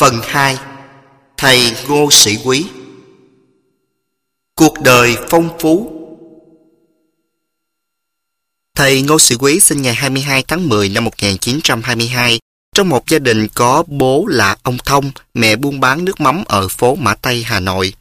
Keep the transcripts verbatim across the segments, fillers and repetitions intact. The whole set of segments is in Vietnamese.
Phần hai. Thầy Ngô Sĩ Quý. Cuộc đời phong phú. Thầy Ngô Sĩ Quý sinh ngày hai mươi hai tháng mười năm một nghìn chín trăm hai mươi hai trong một gia đình có bố là ông Thông, mẹ buôn bán nước mắm ở phố Mã Tây, Hà Nội.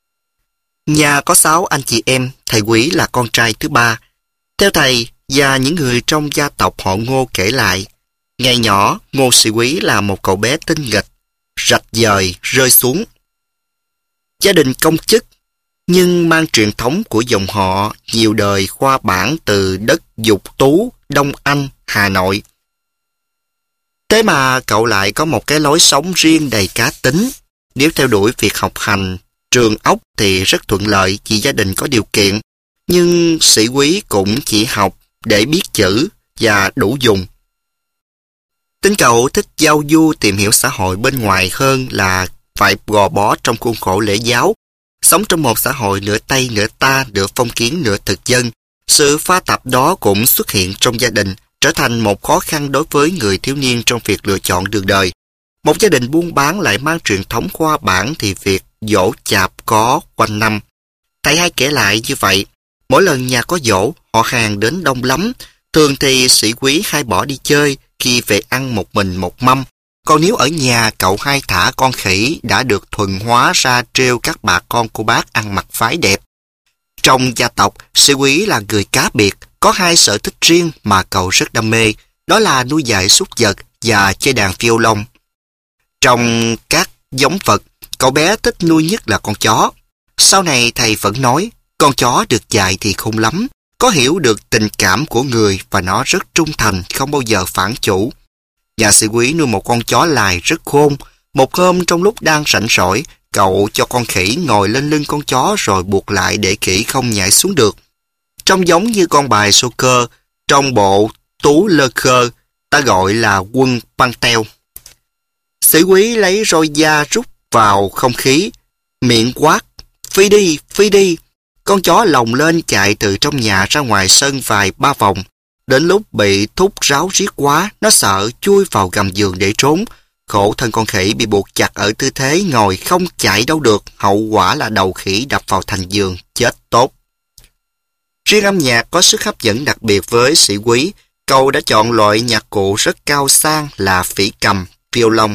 Nhà có sáu anh chị em, thầy Quý là con trai thứ ba. Theo thầy và những người trong gia tộc họ Ngô kể lại, ngày nhỏ Ngô Sĩ Quý là một cậu bé tinh nghịch, rạch rời rơi xuống. Gia đình công chức, nhưng mang truyền thống của dòng họ nhiều đời khoa bảng từ đất Dục Tú, Đông Anh, Hà Nội. Thế mà cậu lại có một cái lối sống riêng đầy cá tính. Nếu theo đuổi việc học hành, trường ốc thì rất thuận lợi vì gia đình có điều kiện. Nhưng Sĩ Quý cũng chỉ học để biết chữ và đủ dùng. Tính cậu thích giao du tìm hiểu xã hội bên ngoài hơn là phải gò bó trong khuôn khổ lễ giáo. Sống trong một xã hội nửa Tây nửa ta, nửa phong kiến nửa thực dân. Sự pha tạp đó cũng xuất hiện trong gia đình, trở thành một khó khăn đối với người thiếu niên trong việc lựa chọn đường đời. Một gia đình buôn bán lại mang truyền thống khoa bảng thì việc giỗ chạp có quanh năm. Thầy hay kể lại như vậy, mỗi lần nhà có giỗ, họ hàng đến đông lắm. Thường thì Sĩ Quý hay bỏ đi chơi, khi về ăn một mình một mâm. Còn nếu ở nhà cậu hay thả con khỉ đã được thuần hóa ra trêu các bà con cô bác ăn mặc phái đẹp. Trong gia tộc, Sĩ Quý là người cá biệt, có hai sở thích riêng mà cậu rất đam mê, đó là nuôi dạy súc vật và chơi đàn violon. Trong các giống vật, cậu bé thích nuôi nhất là con chó. Sau này thầy vẫn nói, con chó được dạy thì khôn lắm, có hiểu được tình cảm của người và nó rất trung thành, không bao giờ phản chủ. Nhà Sĩ Quý nuôi một con chó lài rất khôn. Một hôm trong lúc đang rảnh rỗi, cậu cho con khỉ ngồi lên lưng con chó rồi buộc lại để khỉ không nhảy xuống được. Trông giống như con bài sô cơ, trong bộ Tú Lơ Khơ, ta gọi là quân băng teo. Sĩ Quý lấy roi da rút vào không khí, miệng quát, phi đi, phi đi. Con chó lồng lên chạy từ trong nhà ra ngoài sân vài ba vòng. Đến lúc bị thúc ráo riết quá, nó sợ chui vào gầm giường để trốn. Khổ thân con khỉ bị buộc chặt ở tư thế ngồi không chạy đâu được. Hậu quả là đầu khỉ đập vào thành giường, chết tốt. Riêng âm nhạc có sức hấp dẫn đặc biệt với Sĩ Quý. Cậu đã chọn loại nhạc cụ rất cao sang là phỉ cầm, violon.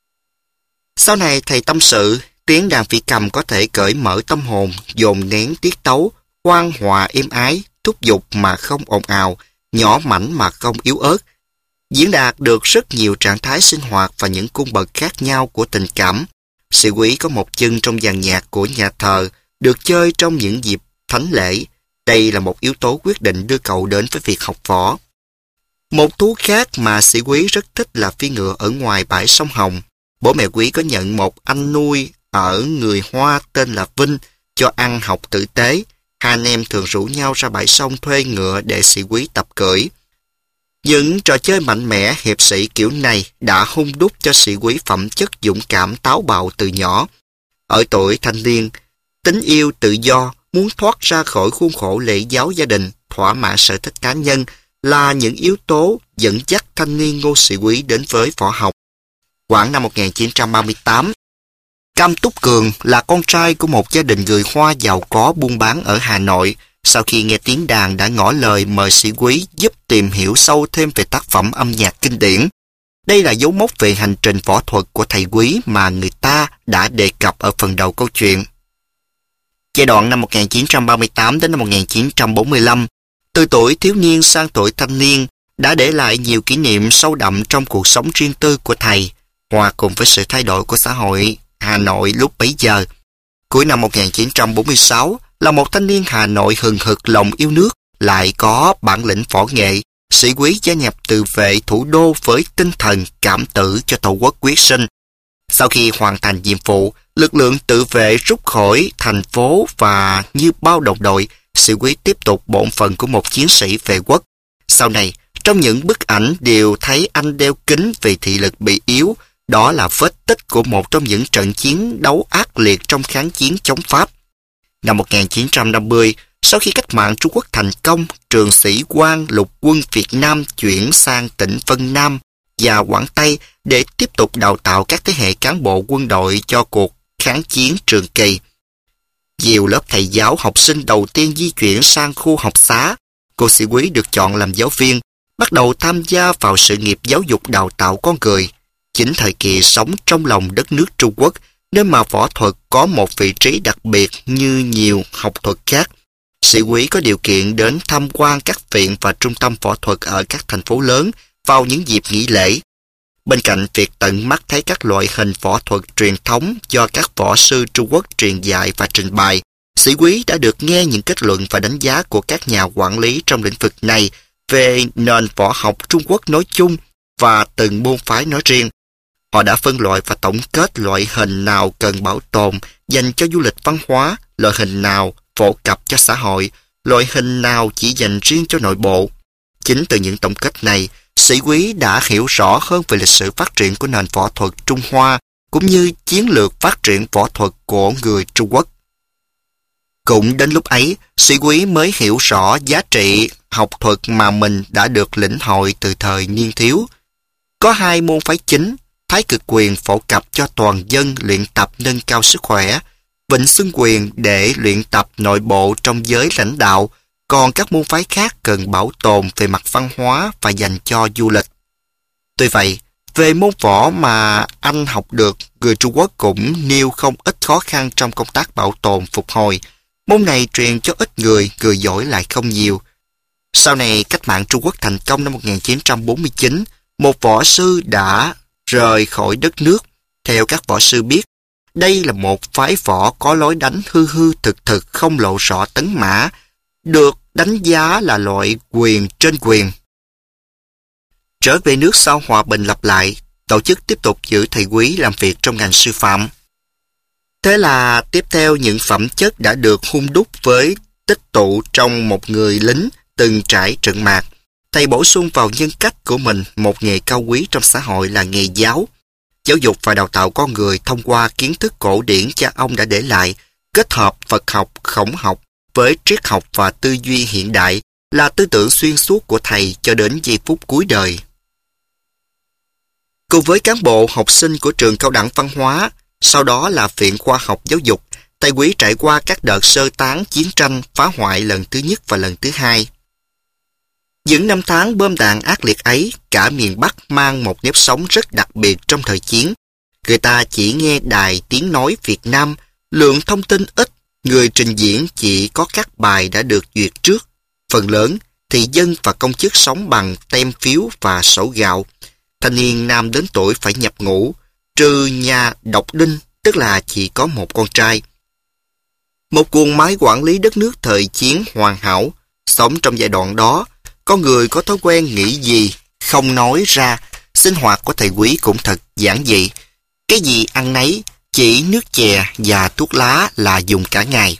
Sau này thầy tâm sự, tiếng đàn phỉ cầm có thể cởi mở tâm hồn, dồn nén tiết tấu, khoan hòa êm ái, thúc giục mà không ồn ào, nhỏ mảnh mà không yếu ớt, diễn đạt được rất nhiều trạng thái sinh hoạt và những cung bậc khác nhau của tình cảm. Sĩ Quý có một chân trong dàn nhạc của nhà thờ, được chơi trong những dịp thánh lễ. Đây là một yếu tố quyết định đưa cậu đến với việc học võ. Một thú khác mà Sĩ Quý rất thích là phi ngựa ở ngoài bãi sông Hồng. Bố mẹ Quý có nhận một anh nuôi ở người Hoa tên là Vinh cho ăn học tử tế. Hai anh em thường rủ nhau ra bãi sông thuê ngựa để Sĩ Quý tập cưỡi. Những trò chơi mạnh mẽ hiệp sĩ kiểu này đã hung đúc cho Sĩ Quý phẩm chất dũng cảm táo bạo từ nhỏ. Ở tuổi thanh niên, tính yêu tự do, muốn thoát ra khỏi khuôn khổ lễ giáo gia đình, thỏa mãn sở thích cá nhân là những yếu tố dẫn dắt thanh niên Ngô Sĩ Quý đến với võ học. Khoảng năm một nghìn chín trăm ba mươi tám, Cam Túc Cường là con trai của một gia đình người Hoa giàu có buôn bán ở Hà Nội. Sau khi nghe tiếng đàn đã ngỏ lời mời Sĩ Quý giúp tìm hiểu sâu thêm về tác phẩm âm nhạc kinh điển. Đây là dấu mốc về hành trình võ thuật của thầy Quý mà người ta đã đề cập ở phần đầu câu chuyện. Giai đoạn năm một nghìn chín trăm ba mươi tám đến năm một nghìn chín trăm bốn mươi lăm, từ tuổi thiếu niên sang tuổi thanh niên, đã để lại nhiều kỷ niệm sâu đậm trong cuộc sống riêng tư của thầy, hòa cùng với sự thay đổi của xã hội Hà Nội lúc bấy giờ. Cuối năm một nghìn chín trăm bốn mươi sáu, là một thanh niên Hà Nội hừng hực lòng yêu nước, lại có bản lĩnh võ nghệ, Sĩ Quý gia nhập tự vệ thủ đô với tinh thần cảm tử cho Tổ quốc quyết sinh. Sau khi hoàn thành nhiệm vụ, lực lượng tự vệ rút khỏi thành phố và như bao đồng đội, Sĩ Quý tiếp tục bổn phận của một chiến sĩ vệ quốc. Sau này, trong những bức ảnh đều thấy anh đeo kính vì thị lực bị yếu. Đó là vết tích của một trong những trận chiến đấu ác liệt trong kháng chiến chống Pháp. Năm một nghìn chín trăm năm mươi, sau khi cách mạng Trung Quốc thành công, trường sĩ quan lục quân Việt Nam chuyển sang tỉnh Vân Nam, và Quảng Tây để tiếp tục đào tạo các thế hệ cán bộ quân đội cho cuộc kháng chiến trường kỳ. Nhiều lớp thầy giáo học sinh đầu tiên di chuyển sang khu học xá. Cô Sĩ Quý được chọn làm giáo viên, bắt đầu tham gia vào sự nghiệp giáo dục đào tạo con người. Chính thời kỳ sống trong lòng đất nước Trung Quốc, nơi mà võ thuật có một vị trí đặc biệt như nhiều học thuật khác. Sĩ Quý có điều kiện đến tham quan các viện và trung tâm võ thuật ở các thành phố lớn vào những dịp nghỉ lễ. Bên cạnh việc tận mắt thấy các loại hình võ thuật truyền thống do các võ sư Trung Quốc truyền dạy và trình bày, Sĩ Quý đã được nghe những kết luận và đánh giá của các nhà quản lý trong lĩnh vực này về nền võ học Trung Quốc nói chung và từng môn phái nói riêng. Họ đã phân loại và tổng kết loại hình nào cần bảo tồn dành cho du lịch văn hóa, loại hình nào phổ cập cho xã hội, loại hình nào chỉ dành riêng cho nội bộ. Chính từ những tổng kết này, Sĩ Quý đã hiểu rõ hơn về lịch sử phát triển của nền võ thuật Trung Hoa, cũng như chiến lược phát triển võ thuật của người Trung Quốc. Cũng đến lúc ấy, Sĩ Quý mới hiểu rõ giá trị học thuật mà mình đã được lĩnh hội từ thời niên thiếu. Có hai môn phái chính, Thái Cực quyền phổ cập cho toàn dân luyện tập nâng cao sức khỏe, Vịnh Xuân quyền để luyện tập nội bộ trong giới lãnh đạo, còn các môn phái khác cần bảo tồn về mặt văn hóa và dành cho du lịch. Tuy vậy, về môn võ mà anh học được, người Trung Quốc cũng nêu không ít khó khăn trong công tác bảo tồn phục hồi. Môn này truyền cho ít người, người giỏi lại không nhiều. Sau này, cách mạng Trung Quốc thành công năm một nghìn chín trăm bốn mươi chín, một võ sư đã rời khỏi đất nước. Theo các võ sư biết, đây là một phái võ có lối đánh hư hư thực thực không lộ rõ tấn mã, được đánh giá là loại quyền trên quyền. Trở về nước sau hòa bình lập lại, tổ chức tiếp tục giữ thầy Quý làm việc trong ngành sư phạm. Thế là tiếp theo những phẩm chất đã được hun đúc với tích tụ trong một người lính từng trải trận mạc. Thầy bổ sung vào nhân cách của mình một nghề cao quý trong xã hội là nghề giáo. Giáo dục và đào tạo con người thông qua kiến thức cổ điển cha ông đã để lại, kết hợp Phật học, Khổng học với triết học và tư duy hiện đại là tư tưởng xuyên suốt của thầy cho đến giây phút cuối đời. Cùng với cán bộ học sinh của trường cao đẳng văn hóa, sau đó là Viện Khoa học Giáo dục, thầy Quý trải qua các đợt sơ tán chiến tranh phá hoại lần thứ nhất và lần thứ hai. Những năm tháng bom đạn ác liệt ấy, cả miền Bắc mang một nếp sống rất đặc biệt trong thời chiến. Người ta chỉ nghe đài tiếng nói Việt Nam, lượng thông tin ít, người trình diễn chỉ có các bài đã được duyệt trước. Phần lớn, thì dân và công chức sống bằng tem phiếu và sổ gạo. Thanh niên nam đến tuổi phải nhập ngũ, trừ nhà độc đinh, tức là chỉ có một con trai. Một guồng máy quản lý đất nước thời chiến hoàn hảo, sống trong giai đoạn đó, có người có thói quen nghĩ gì, không nói ra. Sinh hoạt của thầy Quý cũng thật giản dị. Cái gì ăn nấy, chỉ nước chè và thuốc lá là dùng cả ngày.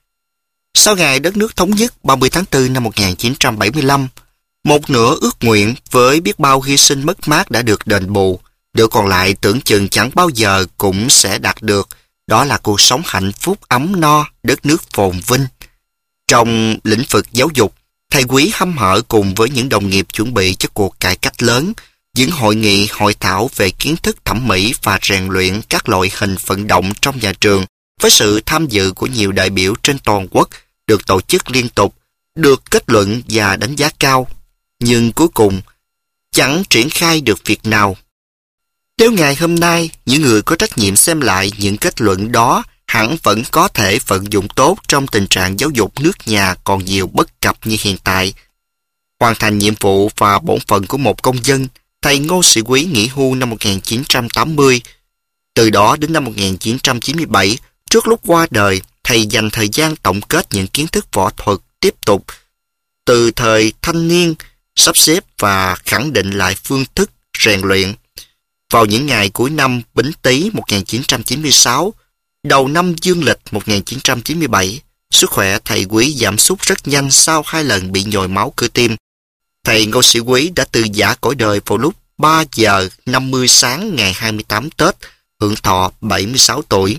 Sau ngày đất nước thống nhất ba mươi tháng tư năm một nghìn chín trăm bảy mươi lăm, một nửa ước nguyện với biết bao hy sinh mất mát đã được đền bù. Điều còn lại tưởng chừng chẳng bao giờ cũng sẽ đạt được. Đó là cuộc sống hạnh phúc ấm no, đất nước phồn vinh. Trong lĩnh vực giáo dục, thầy Quý hăm hở cùng với những đồng nghiệp chuẩn bị cho cuộc cải cách lớn, những hội nghị hội thảo về kiến thức thẩm mỹ và rèn luyện các loại hình vận động trong nhà trường, với sự tham dự của nhiều đại biểu trên toàn quốc, được tổ chức liên tục, được kết luận và đánh giá cao. Nhưng cuối cùng, chẳng triển khai được việc nào. Nếu ngày hôm nay, những người có trách nhiệm xem lại những kết luận đó hẳn vẫn có thể vận dụng tốt trong tình trạng giáo dục nước nhà còn nhiều bất cập như hiện tại. Hoàn thành nhiệm vụ và bổn phận của một công dân, thầy Ngô Sĩ Quý nghỉ hưu năm một nghìn chín trăm tám mươi. Từ đó đến năm một nghìn chín trăm chín mươi bảy, trước lúc qua đời, thầy dành thời gian tổng kết những kiến thức võ thuật tiếp tục từ thời thanh niên, sắp xếp và khẳng định lại phương thức rèn luyện. Vào những ngày cuối năm Bính Tý một nghìn chín trăm chín mươi sáu, đầu năm Dương lịch một nghìn chín trăm chín mươi bảy, sức khỏe thầy Quý giảm sút rất nhanh sau hai lần bị nhồi máu cơ tim. Thầy Ngô Sĩ Quý đã từ giã cõi đời vào lúc ba giờ năm mươi sáng ngày hai mươi tám Tết, hưởng thọ bảy mươi sáu tuổi.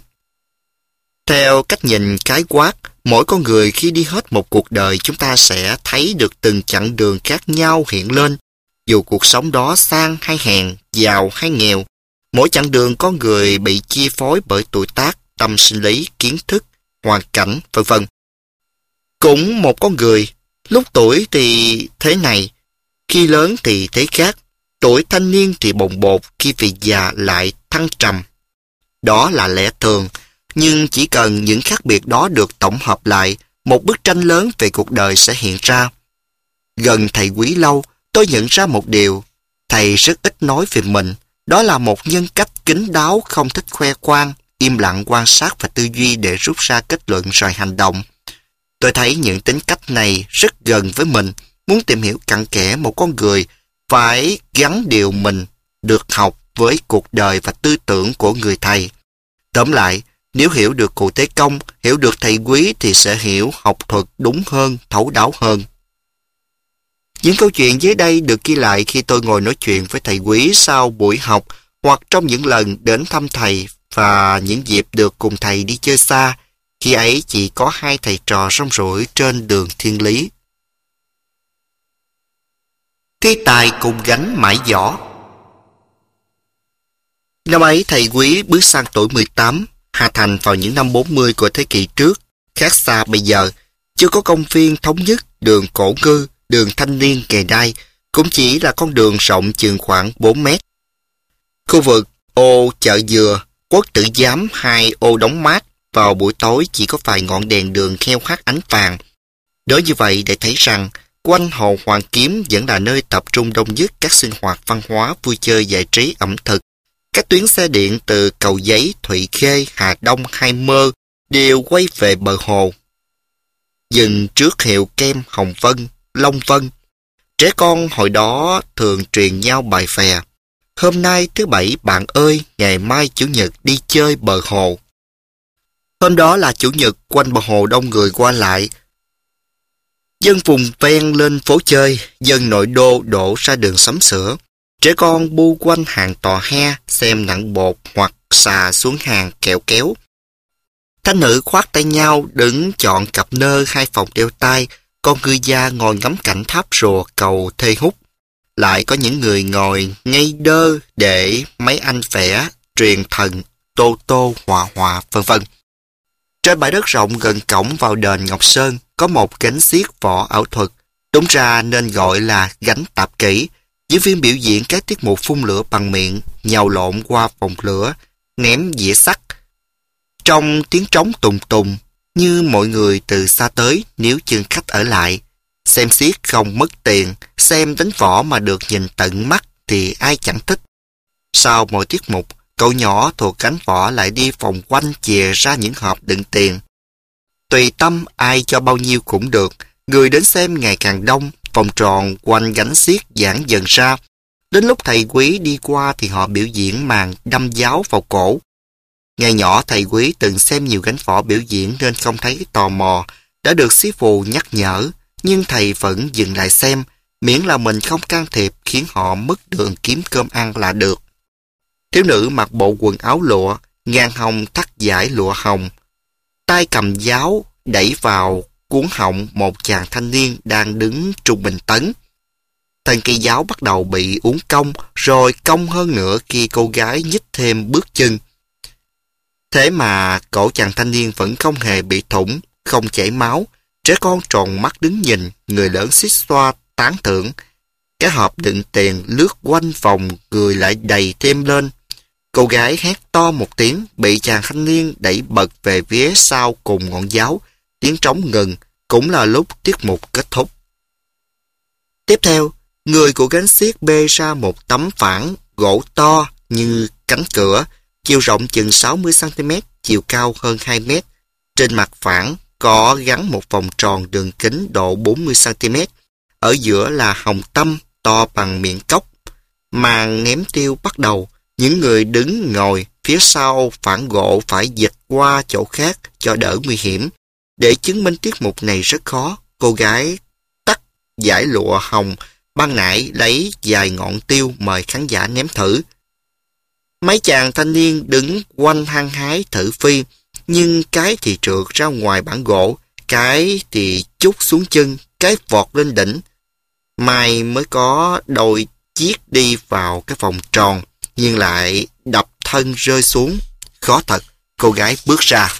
Theo cách nhìn khái quát, mỗi con người khi đi hết một cuộc đời chúng ta sẽ thấy được từng chặng đường khác nhau hiện lên. Dù cuộc sống đó sang hay hèn, giàu hay nghèo, mỗi chặng đường có người bị chi phối bởi tuổi tác, tâm sinh lý, kiến thức, hoàn cảnh, vân vân. Cũng một con người, lúc tuổi thì thế này, khi lớn thì thế khác, tuổi thanh niên thì bồng bột, khi về già lại thăng trầm. Đó là lẽ thường, nhưng chỉ cần những khác biệt đó được tổng hợp lại, một bức tranh lớn về cuộc đời sẽ hiện ra. Gần thầy Quý lâu, tôi nhận ra một điều, thầy rất ít nói về mình, đó là một nhân cách kín đáo không thích khoe khoang, im lặng quan sát và tư duy để rút ra kết luận rồi hành động. Tôi thấy những tính cách này rất gần với mình, muốn tìm hiểu cặn kẽ một con người, phải gắn điều mình được học với cuộc đời và tư tưởng của người thầy. Tóm lại, nếu hiểu được cụ Tế Công, hiểu được thầy Quý thì sẽ hiểu học thuật đúng hơn, thấu đáo hơn. Những câu chuyện dưới đây được ghi lại khi tôi ngồi nói chuyện với thầy Quý sau buổi học hoặc trong những lần đến thăm thầy và những dịp được cùng thầy đi chơi xa. Khi ấy chỉ có hai thầy trò rong ruổi trên đường thiên lý. Thi tài cùng gánh mãi giỏ. Năm ấy thầy Quý bước sang tuổi mười tám, Hà Thành vào những năm bốn mươi của thế kỷ trước, khác xa bây giờ. Chưa có công viên thống nhất, đường Cổ Ngư, đường Thanh Niên Nghề Đai, cũng chỉ là con đường rộng chừng khoảng bốn mét. Khu vực ô Chợ Dừa, Quốc Tử Giám hai ô đóng mát, vào buổi tối chỉ có vài ngọn đèn đường kheo khát ánh vàng. Đối như vậy để thấy rằng, quanh hồ Hoàn Kiếm vẫn là nơi tập trung đông nhất các sinh hoạt văn hóa, vui chơi, giải trí, ẩm thực. Các tuyến xe điện từ Cầu Giấy, Thụy Khê, Hà Đông hay Mơ đều quay về bờ hồ. Dừng trước hiệu kem Hồng Vân, Long Vân. Trẻ con hồi đó thường truyền nhau bài phè. Hôm nay thứ bảy bạn ơi, ngày mai chủ nhật đi chơi bờ hồ. Hôm đó là chủ nhật, quanh bờ hồ đông người qua lại. Dân vùng ven lên phố chơi, dân nội đô đổ ra đường sắm sửa. Trẻ con bu quanh hàng tò he, xem nặng bột hoặc xà xuống hàng kẹo kéo. Thanh nữ khoác tay nhau đứng chọn cặp nơ hai phòng đeo tay, con ngư gia ngồi ngắm cảnh tháp rùa cầu Thê Húc. Lại có những người ngồi ngây đơ để mấy anh vẽ, truyền thần, tô tô, hòa hòa, vân vân. Trên bãi đất rộng gần cổng vào đền Ngọc Sơn có một gánh xiếc võ ảo thuật, đúng ra nên gọi là gánh tạp kỹ. Diễn viên biểu diễn các tiết mục phun lửa bằng miệng, nhào lộn qua vòng lửa, ném dĩa sắt. Trong tiếng trống tùng tùng, như mọi người từ xa tới nếu chừng khách ở lại. Xem xiếc không mất tiền, xem đánh võ mà được nhìn tận mắt thì ai chẳng thích. Sau mỗi tiết mục, cậu nhỏ thuộc cánh võ lại đi vòng quanh chìa ra những hộp đựng tiền. Tùy tâm ai cho bao nhiêu cũng được, người đến xem ngày càng đông, vòng tròn quanh gánh xiếc giãn dần ra. Đến lúc thầy Quý đi qua thì họ biểu diễn màn đâm giáo vào cổ. Ngày nhỏ thầy Quý từng xem nhiều gánh võ biểu diễn nên không thấy tò mò, đã được sĩ phù nhắc nhở, nhưng thầy vẫn dừng lại xem, miễn là mình không can thiệp khiến họ mất đường kiếm cơm ăn là được. Thiếu nữ mặc bộ quần áo lụa, ngang hông thắt dải lụa hồng, tay cầm giáo đẩy vào cuốn họng một chàng thanh niên đang đứng trung bình tấn. Thân cây giáo bắt đầu bị uốn cong, rồi cong hơn nữa khi cô gái nhích thêm bước chân. Thế mà cổ chàng thanh niên vẫn không hề bị thủng, không chảy máu. Trẻ con tròn mắt đứng nhìn, người lớn xích xoa tán thưởng. Cái hộp đựng tiền lướt quanh vòng, người lại đầy thêm lên. Cô gái hét to một tiếng, bị chàng thanh niên đẩy bật về phía sau cùng ngọn giáo. Tiếng trống ngừng, cũng là lúc tiết mục kết thúc. Tiếp theo, người của gánh xiếc bê ra một tấm phản gỗ to như cánh cửa, chiều rộng chừng sáu mươi xăng ti mét, chiều cao hơn hai mét. Trên mặt phản có gắn một vòng tròn đường kính độ bốn mươi xăng ti mét. Ở giữa là hồng tâm to bằng miệng cốc. Màn ném tiêu bắt đầu. Những người đứng ngồi phía sau phản gỗ phải dịch qua chỗ khác cho đỡ nguy hiểm. Để chứng minh tiết mục này rất khó, cô gái tắt dải lụa hồng, ban nãy lấy vài ngọn tiêu mời khán giả ném thử. Mấy chàng thanh niên đứng quanh hăng hái thử phi, nhưng cái thì trượt ra ngoài bản gỗ, cái thì chút xuống chân, cái vọt lên đỉnh. May mới có đôi chiếc đi vào cái vòng tròn, nhưng lại đập thân rơi xuống. Khó thật, cô gái bước ra.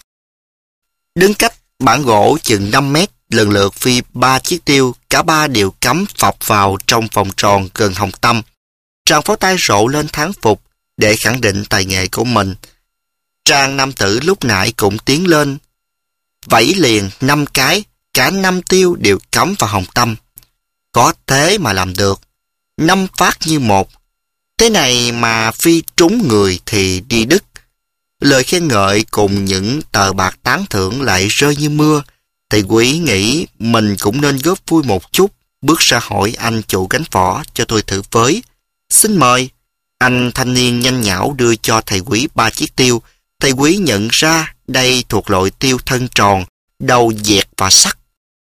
Đứng cách bản gỗ chừng năm mét, lần lượt phi ba chiếc tiêu, cả ba đều cắm phập vào trong vòng tròn gần hồng tâm. Tràng pháo tay rộ lên thán phục để khẳng định tài nghệ của mình. Trang nam tử lúc nãy cũng tiến lên, vẫy liền năm cái, cả năm tiêu đều cắm vào hồng tâm. Có thế mà làm được, năm phát như một. Thế này mà phi trúng người thì đi đứt. Lời khen ngợi cùng những tờ bạc tán thưởng lại rơi như mưa. Thầy quý nghĩ mình cũng nên góp vui một chút, bước ra hỏi anh chủ gánh võ cho tôi thử với. Xin mời. Anh thanh niên nhanh nhảu đưa cho thầy quý ba chiếc tiêu. Thầy quý nhận ra đây thuộc loại tiêu thân tròn, đầu dẹt và sắc.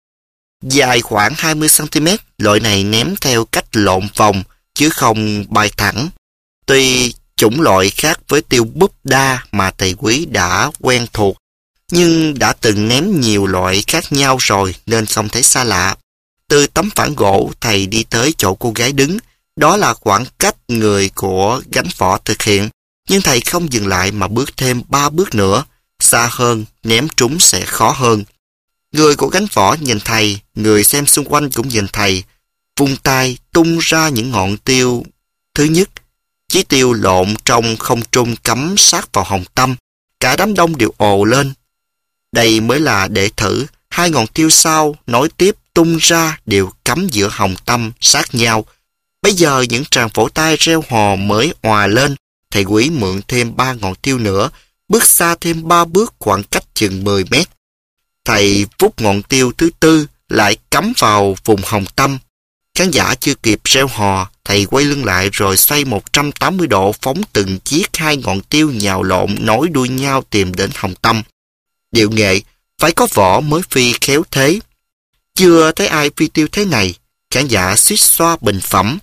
Dài khoảng hai mươi xăng ti mét, loại này ném theo cách lộn vòng, chứ không bay thẳng. Tuy chủng loại khác với tiêu búp đa mà thầy quý đã quen thuộc, nhưng đã từng ném nhiều loại khác nhau rồi nên không thấy xa lạ. Từ tấm phản gỗ, thầy đi tới chỗ cô gái đứng. Đó là khoảng cách người của gánh võ thực hiện, nhưng thầy không dừng lại mà bước thêm ba bước nữa. Xa hơn, ném trúng sẽ khó hơn. Người của gánh võ nhìn thầy, người xem xung quanh cũng nhìn thầy. Vung tay tung ra những ngọn tiêu. Thứ nhất, chí tiêu lộn trong không trung cắm sát vào hồng tâm. Cả đám đông đều ồ lên. Đây mới là để thử. Hai ngọn tiêu sau nối tiếp tung ra đều cắm giữa hồng tâm sát nhau. Bây giờ những tràng vỗ tay reo hò mới òa lên. Thầy quý mượn thêm ba ngọn tiêu nữa, bước xa thêm ba bước khoảng cách chừng mười mét. Thầy vút ngọn tiêu thứ tư lại cắm vào vùng hồng tâm. Khán giả chưa kịp reo hò, thầy quay lưng lại rồi xoay một trăm tám mươi độ phóng từng chiếc hai ngọn tiêu nhào lộn nối đuôi nhau tìm đến hồng tâm. Điệu nghệ phải có võ mới phi khéo thế. Chưa thấy ai phi tiêu thế này, khán giả suýt xoa bình phẩm.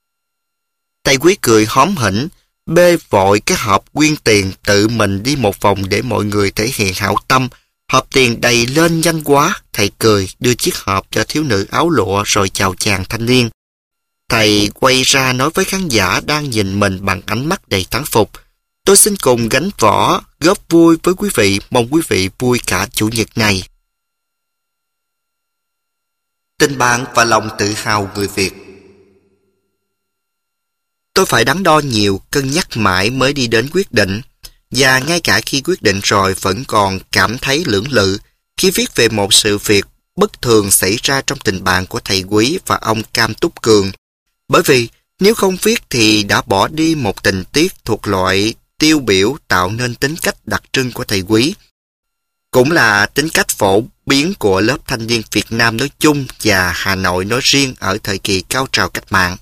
Thầy quý cười hóm hỉnh, bê vội cái hộp quyên tiền tự mình đi một vòng để mọi người thể hiện hảo tâm. Hộp tiền đầy lên nhanh quá, thầy cười đưa chiếc hộp cho thiếu nữ áo lụa rồi chào chàng thanh niên. Thầy quay ra nói với khán giả đang nhìn mình bằng ánh mắt đầy thán phục. Tôi xin cùng gánh võ góp vui với quý vị, mong quý vị vui cả chủ nhật này. Tình bạn và lòng tự hào người Việt. Tôi phải đắn đo nhiều, cân nhắc mãi mới đi đến quyết định. Và ngay cả khi quyết định rồi vẫn còn cảm thấy lưỡng lự khi viết về một sự việc bất thường xảy ra trong tình bạn của thầy quý và ông Cam Túc Cường. Bởi vì nếu không viết thì đã bỏ đi một tình tiết thuộc loại tiêu biểu tạo nên tính cách đặc trưng của thầy quý. Cũng là tính cách phổ biến của lớp thanh niên Việt Nam nói chung và Hà Nội nói riêng ở thời kỳ cao trào cách mạng.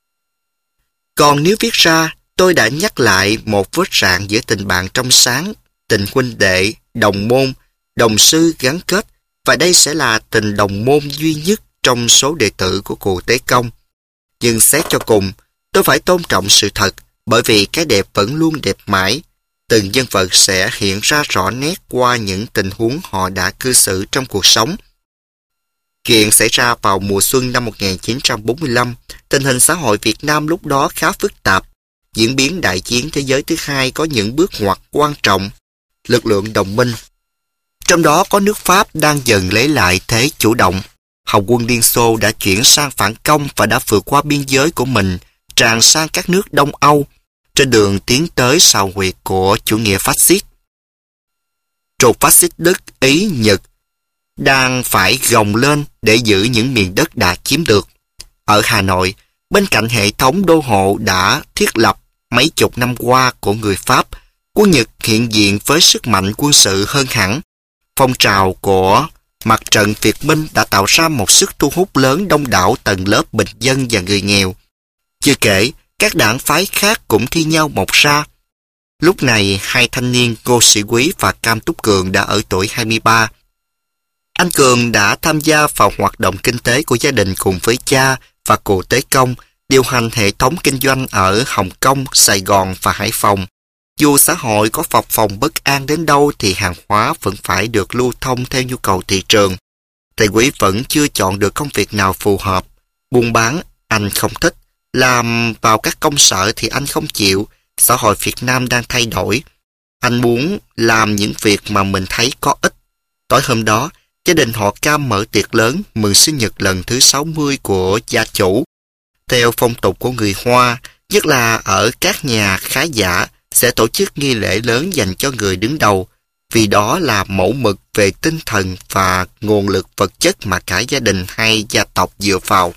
Còn nếu viết ra, tôi đã nhắc lại một vết rạn giữa tình bạn trong sáng, tình huynh đệ, đồng môn, đồng sư gắn kết, và đây sẽ là tình đồng môn duy nhất trong số đệ tử của cụ Tế Công. Nhưng xét cho cùng, tôi phải tôn trọng sự thật, bởi vì cái đẹp vẫn luôn đẹp mãi. Từng nhân vật sẽ hiện ra rõ nét qua những tình huống họ đã cư xử trong cuộc sống. Chuyện xảy ra vào mùa xuân năm một nghìn chín trăm bốn mươi lăm, tình hình xã hội Việt Nam lúc đó khá phức tạp. Diễn biến đại chiến thế giới thứ hai có những bước ngoặt quan trọng. Lực lượng đồng minh, trong đó có nước Pháp đang dần lấy lại thế chủ động. Hồng quân Liên Xô đã chuyển sang phản công và đã vượt qua biên giới của mình, tràn sang các nước Đông Âu, trên đường tiến tới sào huyệt của chủ nghĩa phát xít. Trục phát xít Đức, Ý, Nhật đang phải gồng lên để giữ những miền đất đã chiếm được. Ở Hà Nội, bên cạnh hệ thống đô hộ đã thiết lập mấy chục năm qua của người Pháp, quân Nhật hiện diện với sức mạnh quân sự hơn hẳn. Phong trào của mặt trận Việt Minh đã tạo ra một sức thu hút lớn đông đảo tầng lớp bình dân và người nghèo. Chưa kể, các đảng phái khác cũng thi nhau mọc ra. Lúc này, hai thanh niên Ngô Sĩ Quý và Cam Túc Cường đã ở tuổi hai mươi ba. Anh Cường đã tham gia vào hoạt động kinh tế của gia đình cùng với cha và cụ Tế Công, điều hành hệ thống kinh doanh ở Hồng Kông, Sài Gòn và Hải Phòng. Dù xã hội có phập phồng bất an đến đâu thì hàng hóa vẫn phải được lưu thông theo nhu cầu thị trường. Thầy Quý vẫn chưa chọn được công việc nào phù hợp. Buôn bán, anh không thích. Làm vào các công sở thì anh không chịu. Xã hội Việt Nam đang thay đổi. Anh muốn làm những việc mà mình thấy có ích. Tối hôm đó, gia đình họ Cam mở tiệc lớn mừng sinh nhật lần thứ sáu mươi của gia chủ. Theo phong tục của người Hoa, nhất là ở các nhà khá giả, sẽ tổ chức nghi lễ lớn dành cho người đứng đầu, vì đó là mẫu mực về tinh thần và nguồn lực vật chất mà cả gia đình hay gia tộc dựa vào.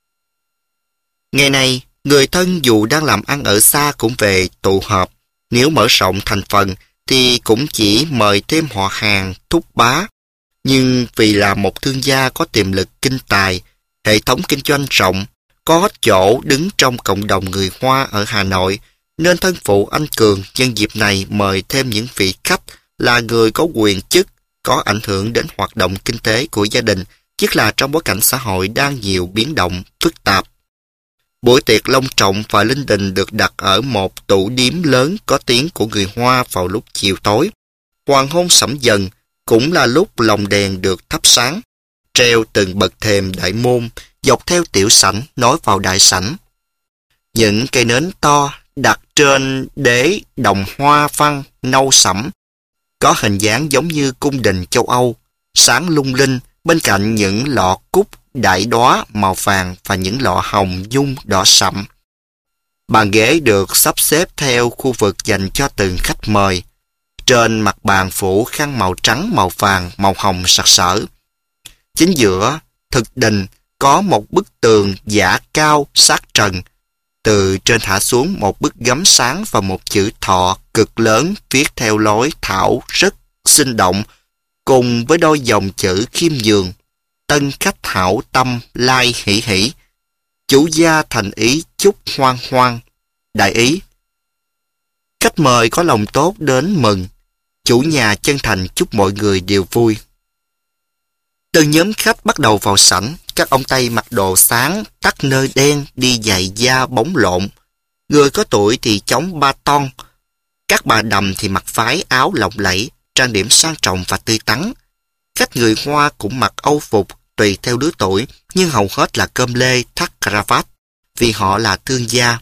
Ngày này, người thân dù đang làm ăn ở xa cũng về tụ họp. Nếu mở rộng thành phần thì cũng chỉ mời thêm họ hàng, thúc bá. Nhưng vì là một thương gia có tiềm lực kinh tài, hệ thống kinh doanh rộng, có chỗ đứng trong cộng đồng người Hoa ở Hà Nội, nên thân phụ anh Cường nhân dịp này mời thêm những vị khách là người có quyền chức, có ảnh hưởng đến hoạt động kinh tế của gia đình, nhất là trong bối cảnh xã hội đang nhiều biến động, phức tạp. Buổi tiệc long trọng và linh đình được đặt ở một tủ điếm lớn có tiếng của người Hoa vào lúc chiều tối. Hoàng hôn sẫm dần, cũng là lúc lồng đèn được thắp sáng, treo từng bậc thềm đại môn, dọc theo tiểu sảnh nối vào đại sảnh. Những cây nến to đặt trên đế đồng hoa văn nâu sẫm, có hình dáng giống như cung đình châu Âu, sáng lung linh bên cạnh những lọ cúc đại đóa màu vàng và những lọ hồng nhung đỏ sậm. Bàn ghế được sắp xếp theo khu vực dành cho từng khách mời. Trên mặt bàn phủ khăn màu trắng, màu vàng, màu hồng sặc sỡ. Chính giữa thực đình có một bức tường giả cao sát trần. Từ trên thả xuống một bức gấm sáng và một chữ thọ cực lớn viết theo lối thảo rất sinh động, cùng với đôi dòng chữ khiêm nhường: tân khách hảo tâm lai hỷ hỷ, chủ gia thành ý chúc hoan hoan. Đại ý: khách mời có lòng tốt đến mừng, chủ nhà chân thành chúc mọi người đều vui. Từng nhóm khách bắt đầu vào sảnh, các ông Tây mặc đồ sáng, tắt nơ đen, đi giày da bóng lộn. Người có tuổi thì chống ba ton, các bà đầm thì mặc váy áo lộng lẫy, trang điểm sang trọng và tươi tắn. Khách người Hoa cũng mặc âu phục tùy theo lứa tuổi, nhưng hầu hết là cơm lê thắt cravat, vì họ là thương gia.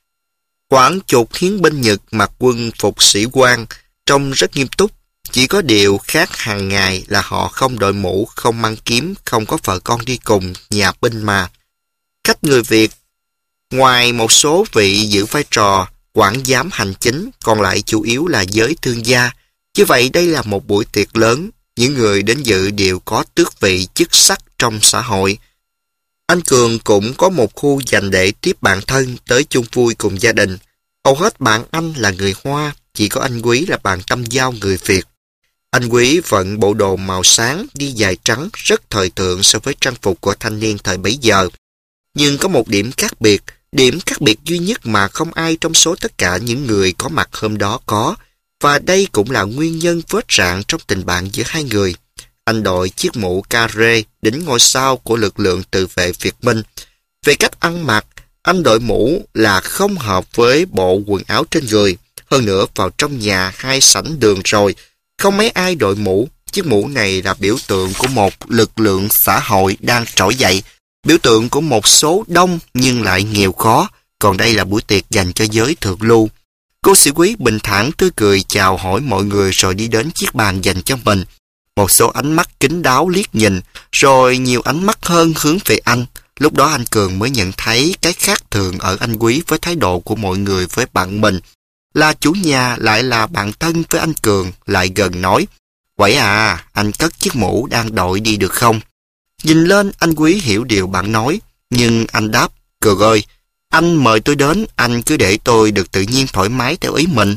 Khoảng chục hiến binh Nhật mặc quân phục sĩ quan, trông rất nghiêm túc. Chỉ có điều khác hàng ngày là họ không đội mũ, không mang kiếm, không có vợ con đi cùng, nhà binh mà. Khách người Việt, ngoài một số vị giữ vai trò quản giám hành chính, còn lại chủ yếu là giới thương gia. Như vậy đây là một buổi tiệc lớn, những người đến dự đều có tước vị chức sắc trong xã hội. Anh Cường cũng có một khu dành để tiếp bạn thân tới chung vui cùng gia đình. Hầu hết bạn anh là người Hoa, chỉ có anh Quý là bạn tâm giao người Việt. Anh Quý vận bộ đồ màu sáng, đi giày trắng, rất thời thượng so với trang phục của thanh niên thời bấy giờ. Nhưng có một điểm khác biệt, điểm khác biệt duy nhất mà không ai trong số tất cả những người có mặt hôm đó có, và đây cũng là nguyên nhân vết rạn trong tình bạn giữa hai người. Anh đội chiếc mũ carré đính ngôi sao của lực lượng tự vệ Việt Minh. Về cách ăn mặc, anh đội mũ là không hợp với bộ quần áo trên người. Hơn nữa, vào trong nhà hai sảnh đường rồi, không mấy ai đội mũ. Chiếc mũ này là biểu tượng của một lực lượng xã hội đang trỗi dậy, biểu tượng của một số đông nhưng lại nghèo khó. Còn đây là buổi tiệc dành cho giới thượng lưu. Cô sĩ Quý bình thản tươi cười chào hỏi mọi người rồi đi đến chiếc bàn dành cho mình. Một số ánh mắt kín đáo liếc nhìn, rồi nhiều ánh mắt hơn hướng về anh. Lúc đó anh Cường mới nhận thấy cái khác thường ở anh Quý với thái độ của mọi người với bạn mình. Là chủ nhà lại là bạn thân với anh Cường, lại gần nói: "Quẩy à, anh cất chiếc mũ đang đội đi được không?" Nhìn lên anh Quý hiểu điều bạn nói, nhưng anh đáp: "Cường ơi, anh mời tôi đến, anh cứ để tôi được tự nhiên thoải mái theo ý mình."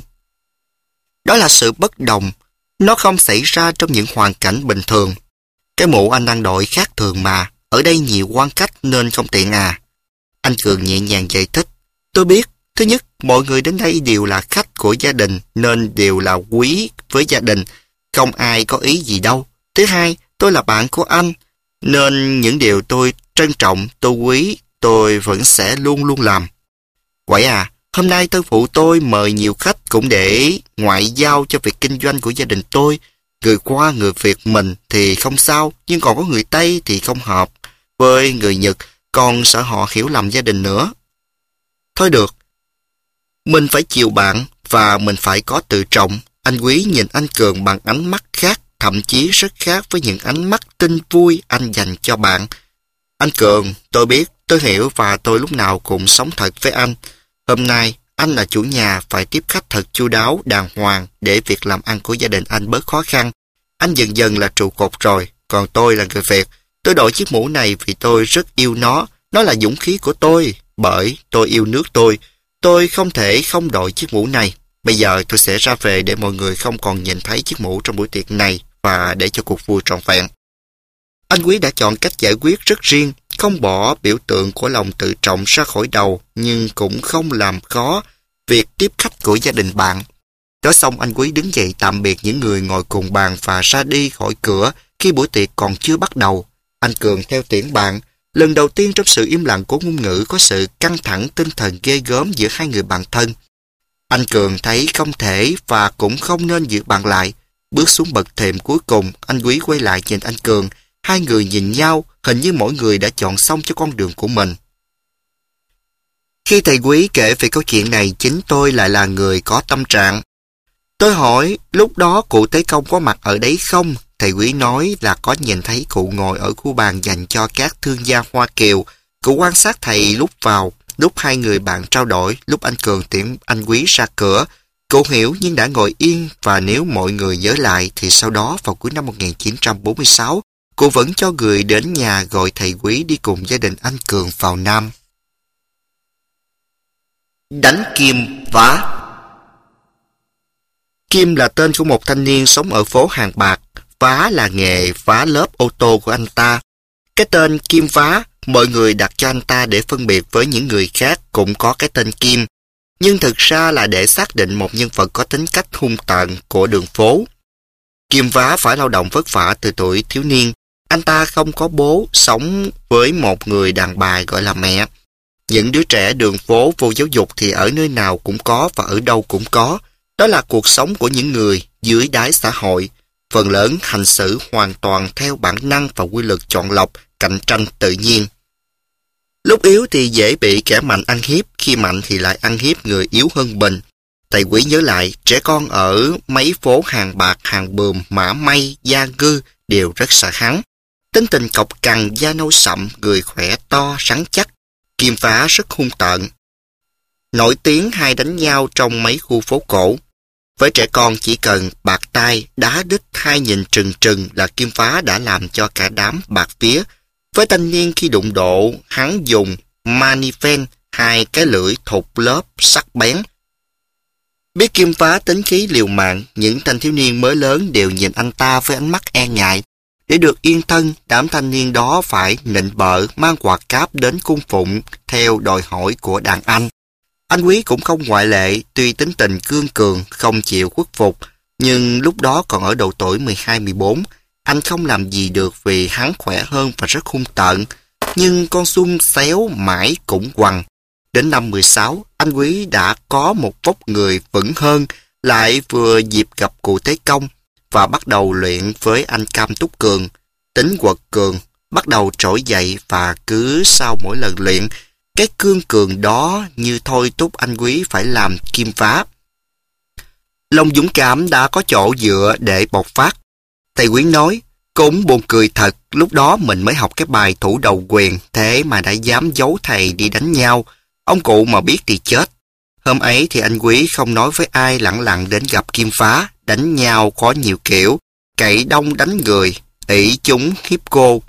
Đó là sự bất đồng. Nó không xảy ra trong những hoàn cảnh bình thường. Cái mũ anh đang đội khác thường mà, ở đây nhiều quan cách nên không tiện à. Anh Cường nhẹ nhàng giải thích: "Tôi biết, thứ nhất, mọi người đến đây đều là khách của gia đình nên đều là quý với gia đình, không ai có ý gì đâu. Thứ hai, tôi là bạn của anh, nên những điều tôi trân trọng, tôi quý, tôi vẫn sẽ luôn luôn làm. Quẩy à, hôm nay thân phụ tôi mời nhiều khách cũng để ngoại giao cho việc kinh doanh của gia đình tôi. Người qua người Việt mình thì không sao, nhưng còn có người Tây thì không hợp. Với người Nhật, còn sợ họ hiểu lầm gia đình nữa." Thôi được, mình phải chiều bạn và mình phải có tự trọng. Anh Quý nhìn anh Cường bằng ánh mắt khác, thậm chí rất khác với những ánh mắt tin vui anh dành cho bạn. Anh Cường, tôi biết, tôi hiểu và tôi lúc nào cũng sống thật với anh. Hôm nay, anh là chủ nhà phải tiếp khách thật chu đáo, đàng hoàng để việc làm ăn của gia đình anh bớt khó khăn. Anh dần dần là trụ cột rồi, còn tôi là người Việt. Tôi đội chiếc mũ này vì tôi rất yêu nó. Nó là dũng khí của tôi, bởi tôi yêu nước tôi. Tôi không thể không đội chiếc mũ này. Bây giờ tôi sẽ ra về để mọi người không còn nhìn thấy chiếc mũ trong buổi tiệc này và để cho cuộc vui trọn vẹn. Anh Quý đã chọn cách giải quyết rất riêng, không bỏ biểu tượng của lòng tự trọng ra khỏi đầu, nhưng cũng không làm khó việc tiếp khách của gia đình bạn. Nói xong anh Quý đứng dậy tạm biệt những người ngồi cùng bàn và ra đi khỏi cửa khi buổi tiệc còn chưa bắt đầu. Anh Cường theo tiễn bạn. Lần đầu tiên trong sự im lặng của ngôn ngữ có sự căng thẳng tinh thần ghê gớm giữa hai người bạn thân. Anh Cường thấy không thể và cũng không nên giữ bạn lại. Bước xuống bậc thềm cuối cùng, anh Quý quay lại nhìn anh Cường. Hai người nhìn nhau, hình như mỗi người đã chọn xong cho con đường của mình. Khi thầy Quý kể về câu chuyện này, chính tôi lại là người có tâm trạng. Tôi hỏi, lúc đó cụ Tế Công có mặt ở đấy không? Thầy Quý nói là có nhìn thấy cụ ngồi ở khu bàn dành cho các thương gia Hoa Kiều. Cụ quan sát thầy lúc vào, lúc hai người bạn trao đổi, lúc anh Cường tiễn anh Quý ra cửa. Cụ hiểu nhưng đã ngồi yên, và nếu mọi người nhớ lại thì sau đó vào cuối năm một nghìn chín trăm bốn mươi sáu, cụ vẫn cho người đến nhà gọi thầy Quý đi cùng gia đình anh Cường vào Nam. Đánh kim vá. Kim là tên của một thanh niên sống ở phố Hàng Bạc. Vá là nghề vá lớp ô tô của anh ta. Cái tên Kim Vá, mọi người đặt cho anh ta để phân biệt với những người khác cũng có cái tên Kim. Nhưng thực ra là để xác định một nhân vật có tính cách hung tợn của đường phố. Kim Vá phải lao động vất vả từ tuổi thiếu niên. Anh ta không có bố, sống với một người đàn bà gọi là mẹ. Những đứa trẻ đường phố vô giáo dục thì ở nơi nào cũng có và ở đâu cũng có. Đó là cuộc sống của những người dưới đáy xã hội. Phần lớn hành xử hoàn toàn theo bản năng và quy luật chọn lọc, cạnh tranh tự nhiên. Lúc yếu thì dễ bị kẻ mạnh ăn hiếp, khi mạnh thì lại ăn hiếp người yếu hơn mình. Thầy Quý nhớ lại, trẻ con ở mấy phố Hàng Bạc, Hàng Bườm, Mã Mây, Gia Ngư đều rất sợ hắn. Tính tình cọc cằn, da nâu sậm, người khỏe to, rắn chắc. Kim Vá rất hung tợn. Nổi tiếng hay đánh nhau trong mấy khu phố cổ. Với trẻ con chỉ cần bạt tay, đá đít hay nhìn trừng trừng là Kim Vá đã làm cho cả đám bạt vía. Với thanh niên khi đụng độ, hắn dùng maniphen, hai cái lưỡi thục lớp sắc bén. Biết Kim Vá tính khí liều mạng, những thanh thiếu niên mới lớn đều nhìn anh ta với ánh mắt e ngại. Để được yên thân, đám thanh niên đó phải nịnh bợ mang quạt cáp đến cung phụng theo đòi hỏi của đàn anh. Anh Quý cũng không ngoại lệ, tuy tính tình cương cường, không chịu khuất phục, nhưng lúc đó còn ở độ tuổi mười hai mười bốn, anh không làm gì được vì hắn khỏe hơn và rất hung tợn. Nhưng con Xuân xéo mãi cũng quằn. Đến năm mười sáu, anh Quý đã có một vóc người vững hơn, lại vừa dịp gặp cụ Tế Công và bắt đầu luyện với anh Cam Túc Cường. Tính quật cường, bắt đầu trỗi dậy và cứ sau mỗi lần luyện, cái cương cường đó như thôi thúc anh Quý phải làm Kim Vá. Lòng dũng cảm đã có chỗ dựa để bộc phát. Thầy Quý nói, cũng buồn cười thật, lúc đó mình mới học cái bài thủ đầu quyền, thế mà đã dám giấu thầy đi đánh nhau. Ông cụ mà biết thì chết. Hôm ấy thì anh Quý không nói với ai, lẳng lặng đến gặp Kim Vá. Đánh nhau có nhiều kiểu, cậy đông đánh người, ỷ chúng hiếp cô,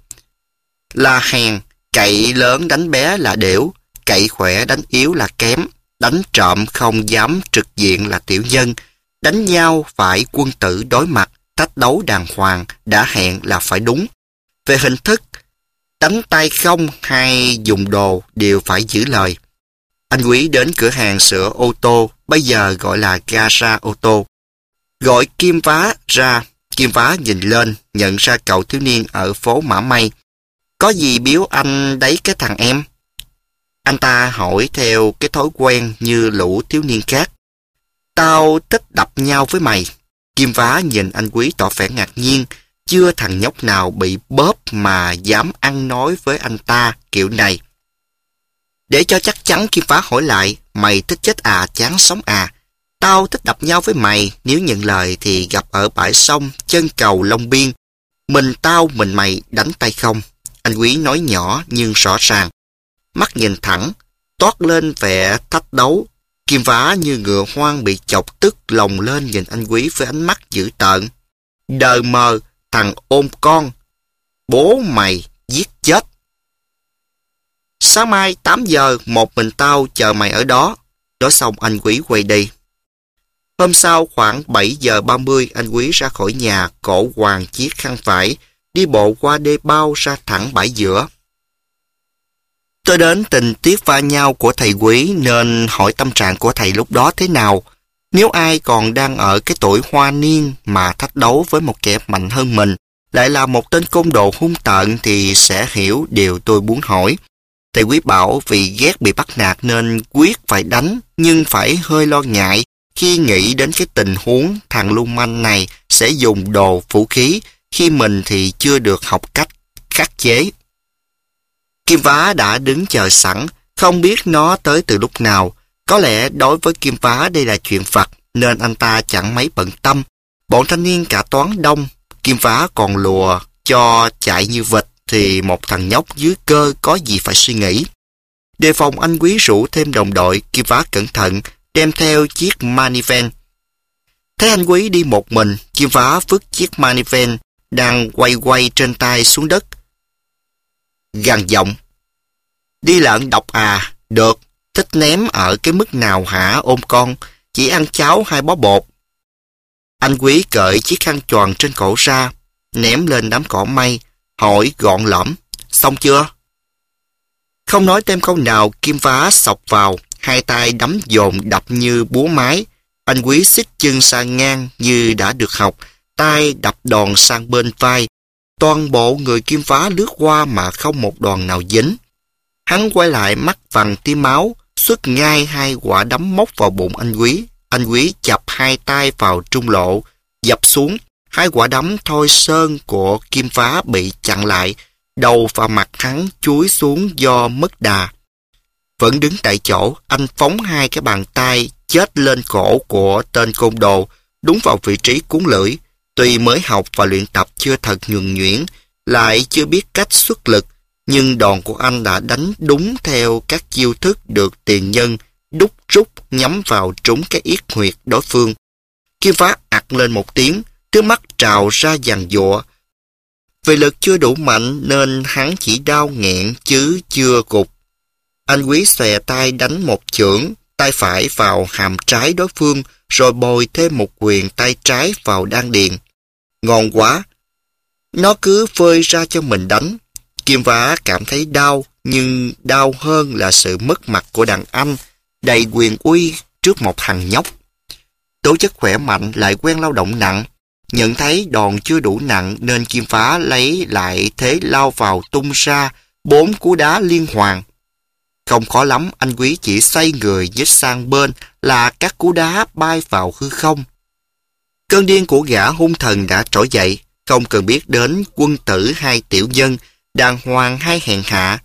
la hèn, cậy lớn đánh bé là đểu, cậy khỏe đánh yếu là kém, đánh trộm không dám trực diện là tiểu nhân. Đánh nhau phải quân tử đối mặt, thách đấu đàng hoàng, đã hẹn là phải đúng. Về hình thức, đánh tay không hay dùng đồ đều phải giữ lời. Anh Quý đến cửa hàng sửa ô tô, bây giờ gọi là gara ô tô. Gọi Kim Vá ra, Kim Vá nhìn lên, nhận ra cậu thiếu niên ở phố Mã Mây. Có gì biếu anh đấy cái thằng em? Anh ta hỏi theo cái thói quen như lũ thiếu niên khác. Tao thích đập nhau với mày. Kim Vá nhìn anh Quý tỏ vẻ ngạc nhiên, chưa thằng nhóc nào bị bóp mà dám ăn nói với anh ta kiểu này. Để cho chắc chắn, Kim Phá hỏi lại, mày thích chết à, chán sống à? Tao thích đập nhau với mày, nếu nhận lời thì gặp ở bãi sông, chân cầu Long Biên. Mình tao, mình mày, đánh tay không? Anh Quý nói nhỏ nhưng rõ ràng. Mắt nhìn thẳng, toát lên vẻ thách đấu. Kim Phá như ngựa hoang bị chọc tức lồng lên nhìn anh Quý với ánh mắt dữ tợn. Đờ mờ, thằng ôm con. Bố mày giết chết. Sáng mai tám giờ, một mình tao chờ mày ở đó. Nói xong anh Quý quay đi. Hôm sau khoảng bảy giờ ba mươi, anh Quý ra khỏi nhà, cổ quàng chiếc khăn vải, đi bộ qua đê bao ra thẳng bãi giữa. Tôi đến tình tiết va nhau của thầy Quý nên hỏi tâm trạng của thầy lúc đó thế nào. Nếu ai còn đang ở cái tuổi hoa niên mà thách đấu với một kẻ mạnh hơn mình, lại là một tên côn đồ hung tợn thì sẽ hiểu điều tôi muốn hỏi. Thầy Quý bảo vì ghét bị bắt nạt nên quyết phải đánh, nhưng phải hơi lo ngại khi nghĩ đến cái tình huống thằng lưu manh này sẽ dùng đồ vũ khí khi mình thì chưa được học cách khắc chế. Kim Phá đã đứng chờ sẵn, không biết nó tới từ lúc nào. Có lẽ đối với Kim Phá đây là chuyện vặt nên anh ta chẳng mấy bận tâm. Bọn thanh niên cả toán đông, Kim Phá còn lùa cho chạy như vịt thì một thằng nhóc dưới cơ có gì phải suy nghĩ. Đề phòng anh Quý rủ thêm đồng đội, Kim Phá cẩn thận đem theo chiếc manivan. Thấy anh Quý đi một mình, Kim Phá vứt chiếc manivan đang quay quay trên tay xuống đất. Gằn giọng. Đi lợn độc à? Được. Thích ném ở cái mức nào hả ôm con? Chỉ ăn cháo hay bó bột? Anh Quý cởi chiếc khăn choàng trên cổ ra, ném lên đám cỏ mây, hỏi gọn lõm. Xong chưa? Không nói thêm câu nào, Kim Phá xộc vào, hai tay đấm dồn đập như búa mái. Anh Quý xích chân sang ngang như đã được học, tay đập đòn sang bên vai. Toàn bộ người Kim Phá lướt qua mà không một đòn nào dính. Hắn quay lại mắt vằn tia máu, xuất ngay hai quả đấm móc vào bụng anh Quý. Anh Quý chập hai tay vào trung lộ, dập xuống. Hai quả đấm thôi sơn của Kim Phá bị chặn lại, đầu và mặt hắn chúi xuống do mất đà. Vẫn đứng tại chỗ, anh phóng hai cái bàn tay chết lên cổ của tên côn đồ, đúng vào vị trí cuốn lưỡi. Tuy mới học và luyện tập chưa thật nhuần nhuyễn, lại chưa biết cách xuất lực, nhưng đòn của anh đã đánh đúng theo các chiêu thức được tiền nhân đúc rút nhắm vào trúng cái yết huyệt đối phương. Kim Phá ặt lên một tiếng, nước mắt trào ra giằng giụa. Vì lực chưa đủ mạnh nên hắn chỉ đau nghẹn chứ chưa gục. Anh Quý xòe tay đánh một chưởng, tay phải vào hàm trái đối phương, rồi bồi thêm một quyền tay trái vào đan điền. Ngon quá! Nó cứ phơi ra cho mình đánh. Kim Phá cảm thấy đau, nhưng đau hơn là sự mất mặt của đàn anh, đầy quyền uy trước một thằng nhóc. Tố chất khỏe mạnh lại quen lao động nặng. Nhận thấy đòn chưa đủ nặng nên Kim Phá lấy lại thế lao vào tung ra bốn cú đá liên hoàn. Không khó lắm, anh Quý chỉ xoay người nhích sang bên là các cú đá bay vào hư không. Cơn điên của gã hung thần đã trỗi dậy, không cần biết đến quân tử hay tiểu nhân, đàng hoàng hay hèn hạ.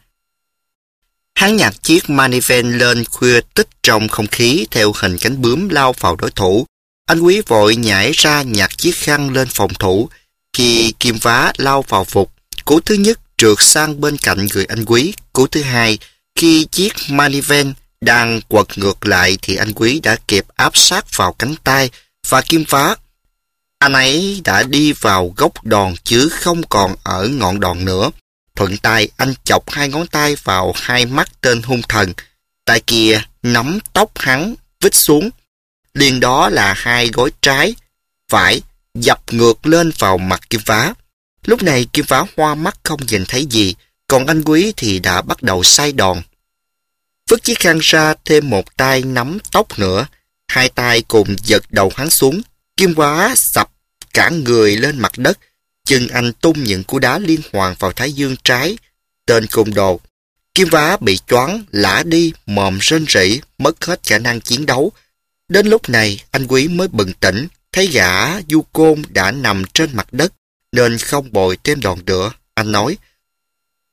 Hắn nhặt chiếc manivan lên khuya tích trong không khí theo hình cánh bướm lao vào đối thủ. Anh Quý vội nhảy ra nhặt chiếc khăn lên phòng thủ. Khi Kim Phá lao vào phục, cú thứ nhất trượt sang bên cạnh người anh Quý. Cú thứ hai, khi chiếc manivan đang quật ngược lại thì anh Quý đã kịp áp sát vào cánh tay và Kim Phá. Anh ấy đã đi vào gốc đòn chứ không còn ở ngọn đòn nữa. Thuận tay anh chọc hai ngón tay vào hai mắt tên hung thần. Tay kia nắm tóc hắn vít xuống. Liền đó là hai gối trái, phải dập ngược lên vào mặt Kim Phá. Lúc này Kim Phá hoa mắt không nhìn thấy gì, còn anh Quý thì đã bắt đầu sai đòn. Vứt chiếc khăn ra, thêm một tay nắm tóc nữa, hai tay cùng giật đầu hắn xuống. Kim Phá sập cả người lên mặt đất, chân anh tung những cú đá liên hoàn vào thái dương trái tên côn đồ. Kim Phá bị choáng, lả đi, mồm rên rỉ, mất hết khả năng chiến đấu. Đến lúc này anh Quý mới bừng tỉnh, thấy gã du côn đã nằm trên mặt đất nên không bồi thêm đòn nữa. Anh nói: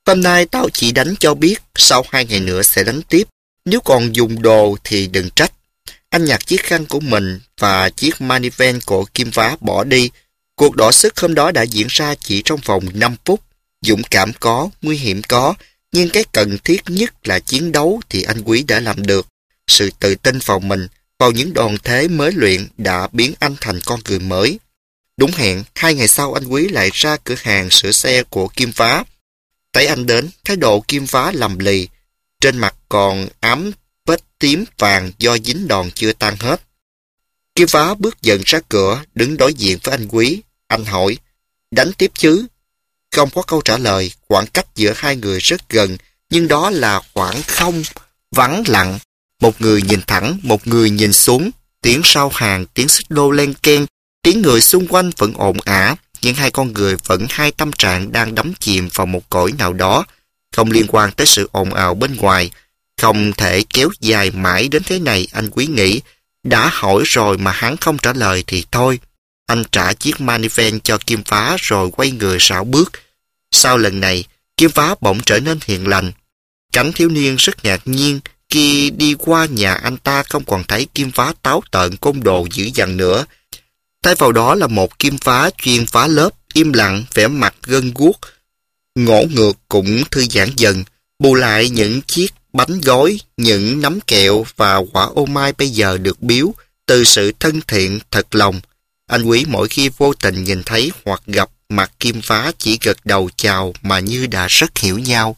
Hôm nay tao chỉ đánh cho biết, sau hai ngày nữa sẽ đánh tiếp. Nếu còn dùng đồ thì đừng trách. Anh nhặt chiếc khăn của mình và chiếc maniven của Kim Phá bỏ đi. Cuộc đọ sức hôm đó đã diễn ra chỉ trong vòng năm phút. Dũng cảm có, nguy hiểm có, nhưng cái cần thiết nhất là chiến đấu thì anh Quý đã làm được. Sự tự tin vào mình, vào những đòn thế mới luyện đã biến anh thành con người mới. Đúng hẹn, hai ngày sau anh Quý lại ra cửa hàng sửa xe của Kim Phá. Thấy anh đến, thái độ Kim Phá lầm lì, trên mặt còn ám vết tím vàng do dính đòn chưa tan hết. Kim Phá bước dần ra cửa, đứng đối diện với anh Quý. Anh hỏi, đánh tiếp chứ? Không có câu trả lời, khoảng cách giữa hai người rất gần, nhưng đó là khoảng không, vắng lặng. Một người nhìn thẳng, một người nhìn xuống, tiếng sau hàng, tiếng xích lô len keng, tiếng người xung quanh vẫn ồn ả, nhưng hai con người vẫn hai tâm trạng đang đắm chìm vào một cõi nào đó, không liên quan tới sự ồn ào bên ngoài. Không thể kéo dài mãi đến thế này, anh Quý nghĩ. Đã hỏi rồi mà hắn không trả lời thì thôi. Anh trả chiếc maniven cho Kim Phá rồi quay người rảo bước. Sau lần này, Kim Phá bỗng trở nên hiền lành. Cảnh thiếu niên rất ngạc nhiên khi đi qua nhà anh ta không còn thấy Kim Phá táo tợn côn đồ dữ dằn nữa. Thay vào đó là một Kim Phá chuyên phá lớp, im lặng, vẻ mặt gân guốc, ngỗ ngược cũng thư giãn dần. Bù lại những chiếc bánh gói, những nắm kẹo và quả ô mai bây giờ được biếu từ sự thân thiện thật lòng. Anh Quý mỗi khi vô tình nhìn thấy hoặc gặp mặt Kim Phá chỉ gật đầu chào mà như đã rất hiểu nhau.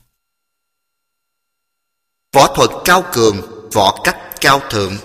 Võ thuật cao cường, võ cách cao thượng.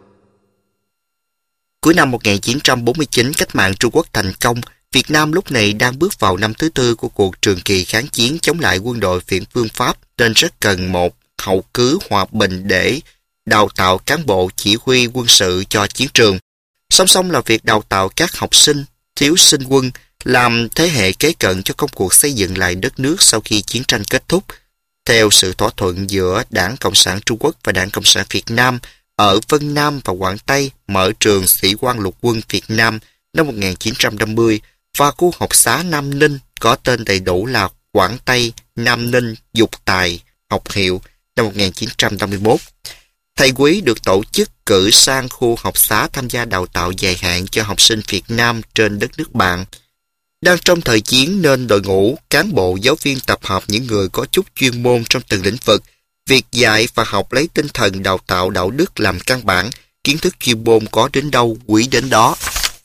Cuối năm một nghìn chín trăm bốn mươi chín, cách mạng Trung Quốc thành công. Việt Nam lúc này đang bước vào năm thứ tư của cuộc trường kỳ kháng chiến chống lại quân đội phiến phương Pháp, nên rất cần một hậu cứ hòa bình để đào tạo cán bộ chỉ huy quân sự cho chiến trường. Song song là việc đào tạo các học sinh, thiếu sinh quân, làm thế hệ kế cận cho công cuộc xây dựng lại đất nước sau khi chiến tranh kết thúc. Theo sự thỏa thuận giữa Đảng Cộng sản Trung Quốc và Đảng Cộng sản Việt Nam, ở Vân Nam và Quảng Tây mở trường Sĩ quan lục quân Việt Nam năm một nghìn chín trăm năm mươi và khu học xá Nam Ninh có tên đầy đủ là Quảng Tây Nam Ninh Dục Tài học hiệu năm một nghìn chín trăm năm mươi mốt. Thầy Quý được tổ chức cử sang khu học xá tham gia đào tạo dài hạn cho học sinh Việt Nam trên đất nước bạn. Đang trong thời chiến nên đội ngũ cán bộ giáo viên tập hợp những người có chút chuyên môn trong từng lĩnh vực. Việc dạy và học lấy tinh thần đào tạo đạo đức làm căn bản, kiến thức chuyên môn có đến đâu quý đến đó.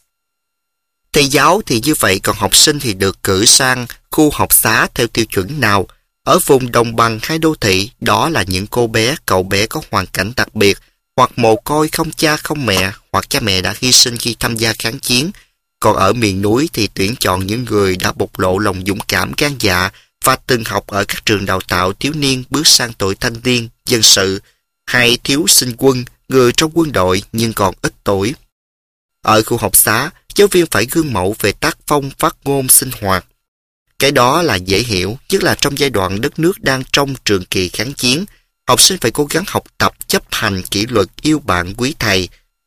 Thầy giáo thì như vậy, còn học sinh thì được cử sang khu học xá theo tiêu chuẩn nào. Ở vùng đồng bằng hay đô thị, đó là những cô bé, cậu bé có hoàn cảnh đặc biệt, hoặc mồ côi không cha không mẹ, hoặc cha mẹ đã hy sinh khi tham gia kháng chiến. Còn ở miền núi thì tuyển chọn những người đã bộc lộ lòng dũng cảm gan dạ và từng học ở các trường đào tạo thiếu niên bước sang tuổi thanh niên, dân sự, hay thiếu sinh quân, người trong quân đội nhưng còn ít tuổi. Ở khu học xá, giáo viên phải gương mẫu về tác phong phát ngôn sinh hoạt. Cái đó là dễ hiểu, nhất là trong giai đoạn đất nước đang trong trường kỳ kháng chiến. Học sinh phải cố gắng học tập, chấp hành kỷ luật, yêu bạn, quý thầy.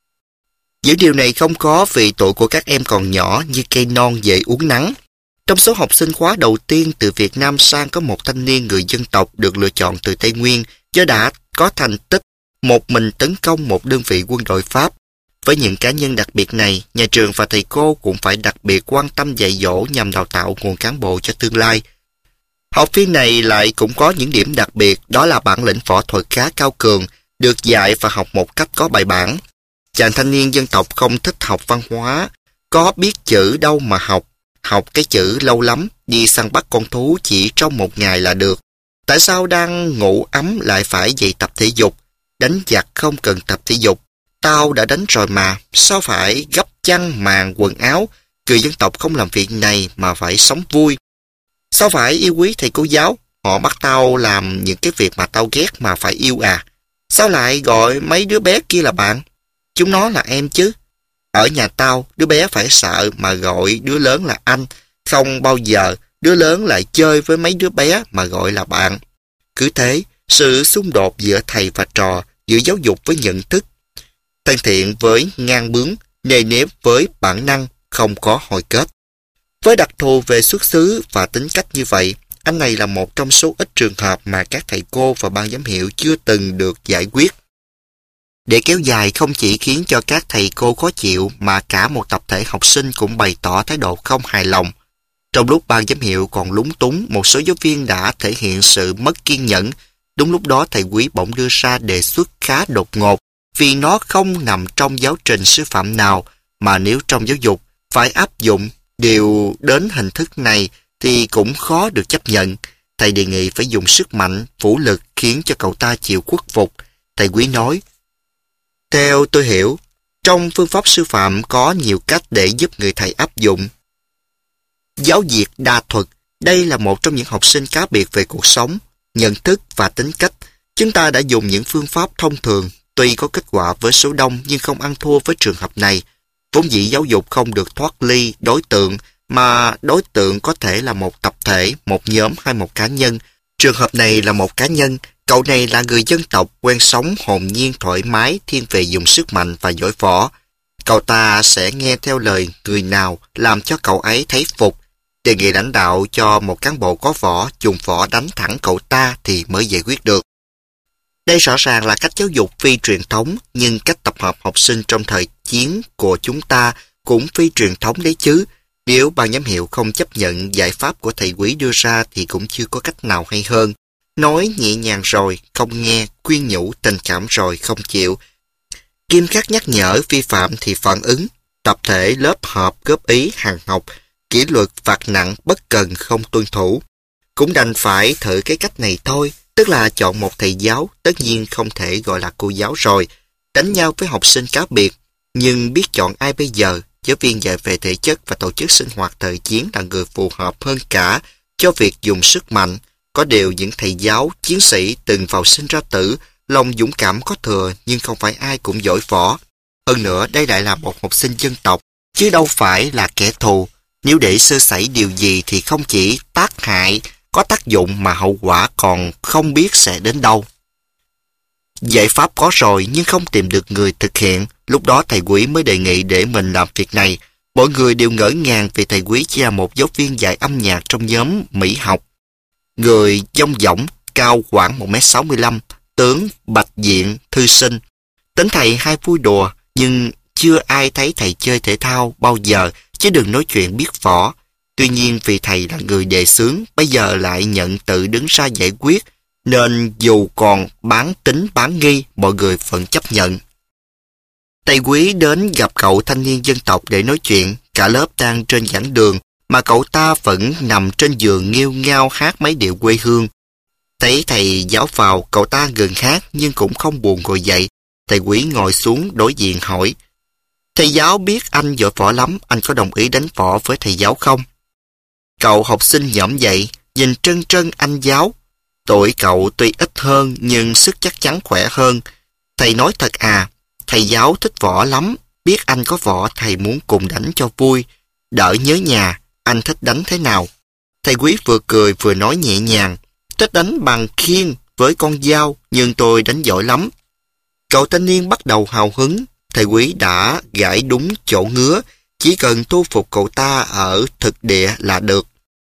Những điều này không có vì tuổi của các em còn nhỏ như cây non dễ uống nắng. Trong số học sinh khóa đầu tiên từ Việt Nam sang có một thanh niên người dân tộc được lựa chọn từ Tây Nguyên do đã có thành tích một mình tấn công một đơn vị quân đội Pháp. Với những cá nhân đặc biệt này, nhà trường và thầy cô cũng phải đặc biệt quan tâm dạy dỗ nhằm đào tạo nguồn cán bộ cho tương lai. Học viên này lại cũng có những điểm đặc biệt, đó là bản lĩnh võ thuật khá cao cường, được dạy và học một cách có bài bản. Chàng thanh niên dân tộc không thích học văn hóa, có biết chữ đâu mà học, học cái chữ lâu lắm, đi săn bắt con thú chỉ trong một ngày là được. Tại sao đang ngủ ấm lại phải dậy tập thể dục? Đánh giặc không cần tập thể dục. Tao đã đánh rồi mà, sao phải gấp chăn màn quần áo? Người dân tộc không làm việc này mà phải sống vui. Sao phải yêu quý thầy cô giáo? Họ bắt tao làm những cái việc mà tao ghét mà phải yêu à? Sao lại gọi mấy đứa bé kia là bạn? Chúng nó là em chứ. Ở nhà tao, đứa bé phải sợ mà gọi đứa lớn là anh. Không bao giờ đứa lớn lại chơi với mấy đứa bé mà gọi là bạn. Cứ thế, sự xung đột giữa thầy và trò, giữa giáo dục với nhận thức, thân thiện với ngang bướng, nề nếp với bản năng, không có hồi kết. Với đặc thù về xuất xứ và tính cách như vậy, Anh này là một trong số ít trường hợp mà các thầy cô và ban giám hiệu chưa từng được giải quyết. Để kéo dài không chỉ khiến cho các thầy cô khó chịu mà cả một tập thể học sinh cũng bày tỏ thái độ không hài lòng. Trong lúc ban giám hiệu còn lúng túng, một số giáo viên đã thể hiện sự mất kiên nhẫn. Đúng lúc đó thầy Quý bỗng đưa ra đề xuất khá đột ngột, vì nó không nằm trong giáo trình sư phạm nào, mà nếu trong giáo dục phải áp dụng điều đến hình thức này thì cũng khó được chấp nhận. Thầy đề nghị phải dùng sức mạnh, vũ lực khiến cho cậu ta chịu khuất phục. Thầy Quý nói, theo tôi hiểu, trong phương pháp sư phạm có nhiều cách để giúp người thầy áp dụng giáo diệt đa thuật. Đây là một trong những học sinh cá biệt về cuộc sống, nhận thức và tính cách. Chúng ta đã dùng những phương pháp thông thường, tuy có kết quả với số đông nhưng không ăn thua với trường hợp này. Vốn dĩ giáo dục không được thoát ly đối tượng, mà đối tượng có thể là một tập thể, một nhóm hay một cá nhân. Trường hợp này là một cá nhân. Cậu này là người dân tộc, quen sống hồn nhiên thoải mái, thiên về dùng sức mạnh và giỏi võ. Cậu ta sẽ nghe theo lời người nào làm cho cậu ấy thấy phục. Đề nghị lãnh đạo cho một cán bộ có võ dùng võ đánh thẳng cậu ta thì mới giải quyết được. Đây rõ ràng là cách giáo dục phi truyền thống, nhưng cách tập hợp học sinh trong thời chiến của chúng ta cũng phi truyền thống đấy chứ. Nếu ban giám hiệu không chấp nhận giải pháp của thầy Quý đưa ra thì cũng chưa có cách nào hay hơn. Nói nhẹ nhàng rồi, không nghe, khuyên nhủ tình cảm rồi, không chịu. Nghiêm khắc nhắc nhở vi phạm thì phản ứng. Tập thể lớp họp góp ý hàng học, kỷ luật phạt nặng bất cần không tuân thủ. Cũng đành phải thử cái cách này thôi, tức là chọn một thầy giáo, tất nhiên không thể gọi là cô giáo rồi. Đánh nhau với học sinh cá biệt, nhưng biết chọn ai bây giờ? Giáo viên dạy về thể chất và tổ chức sinh hoạt thời chiến là người phù hợp hơn cả cho việc dùng sức mạnh. Có điều những thầy giáo, chiến sĩ từng vào sinh ra tử, lòng dũng cảm có thừa nhưng không phải ai cũng giỏi võ. Hơn nữa đây lại là một học sinh dân tộc, chứ đâu phải là kẻ thù. Nếu để sơ sẩy điều gì thì không chỉ tác hại, có tác dụng mà hậu quả còn không biết sẽ đến đâu. Giải pháp có rồi nhưng không tìm được người thực hiện. Lúc đó thầy Quý mới đề nghị để mình làm việc này. Mọi người đều ngỡ ngàng vì thầy Quý chỉ là một giáo viên dạy âm nhạc trong nhóm mỹ học. Người dong dỏng, cao khoảng một mét sáu mươi lăm, tướng, bạch diện, thư sinh. Tính thầy hay vui đùa, nhưng chưa ai thấy thầy chơi thể thao bao giờ, chứ đừng nói chuyện biết võ. Tuy nhiên vì thầy là người đề xướng, bây giờ lại nhận tự đứng ra giải quyết, nên dù còn bán tính bán nghi, mọi người vẫn chấp nhận. Thầy Quý đến gặp cậu thanh niên dân tộc để nói chuyện. Cả lớp đang trên giảng đường, mà cậu ta vẫn nằm trên giường nghêu ngao hát mấy điệu quê hương. Thấy thầy giáo vào, cậu ta ngừng hát nhưng cũng không buồn ngồi dậy. Thầy Quý ngồi xuống đối diện hỏi, thầy giáo biết anh giỏi võ lắm, anh có đồng ý đánh võ với thầy giáo không? Cậu học sinh nhõm dậy, nhìn trân trân anh giáo. Tuổi cậu tuy ít hơn nhưng sức chắc chắn khỏe hơn. Thầy nói thật à, thầy giáo thích võ lắm, biết anh có võ thầy muốn cùng đánh cho vui. Đỡ nhớ nhà, anh thích đánh thế nào? Thầy Quý vừa cười vừa nói nhẹ nhàng, thích đánh bằng khiên với con dao, nhưng tôi đánh giỏi lắm. Cậu thanh niên bắt đầu hào hứng. Thầy Quý đã gãi đúng chỗ ngứa, chỉ cần thu phục cậu ta ở thực địa là được.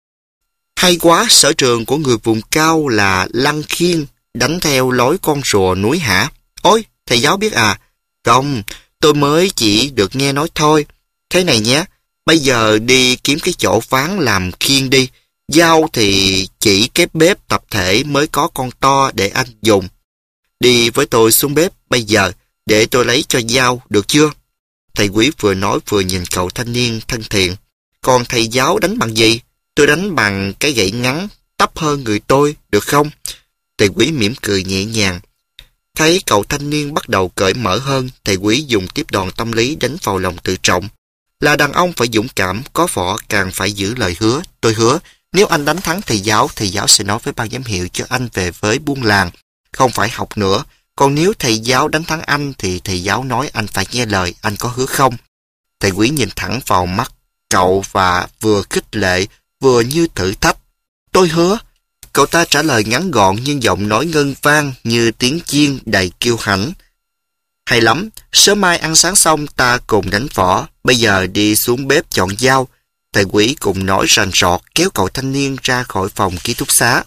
Hay quá, sở trường của người vùng cao là lăng khiên, đánh theo lối con rùa núi hả? Ôi, thầy giáo biết à? Không, tôi mới chỉ được nghe nói thôi. Thế này nhé, bây giờ đi kiếm cái chỗ ván làm khiên đi. Dao thì chỉ cái bếp tập thể mới có con to để anh dùng. Đi với tôi xuống bếp bây giờ, để tôi lấy cho dao, được chưa? Thầy Quý vừa nói vừa nhìn cậu thanh niên thân thiện. Còn thầy giáo đánh bằng gì? Tôi đánh bằng cái gậy ngắn, tấp hơn người tôi, được không? Thầy Quý mỉm cười nhẹ nhàng. Thấy cậu thanh niên bắt đầu cởi mở hơn, thầy Quý dùng tiếp đòn tâm lý đánh vào lòng tự trọng. Là đàn ông phải dũng cảm, có võ càng phải giữ lời hứa. Tôi hứa, nếu anh đánh thắng thầy giáo, thầy giáo sẽ nói với ban giám hiệu cho anh về với buôn làng, không phải học nữa. Còn nếu thầy giáo đánh thắng anh thì thầy giáo nói anh phải nghe lời, anh có hứa không? Thầy Quý nhìn thẳng vào mắt cậu và vừa khích lệ, vừa như thử thách. Tôi hứa. Cậu ta trả lời ngắn gọn nhưng giọng nói ngân vang như tiếng chiên đầy kiêu hãnh. Hay lắm, sớm mai ăn sáng xong ta cùng đánh võ, bây giờ đi xuống bếp chọn dao. thầy quý cùng nói rành rọt kéo cậu thanh niên ra khỏi phòng ký túc xá.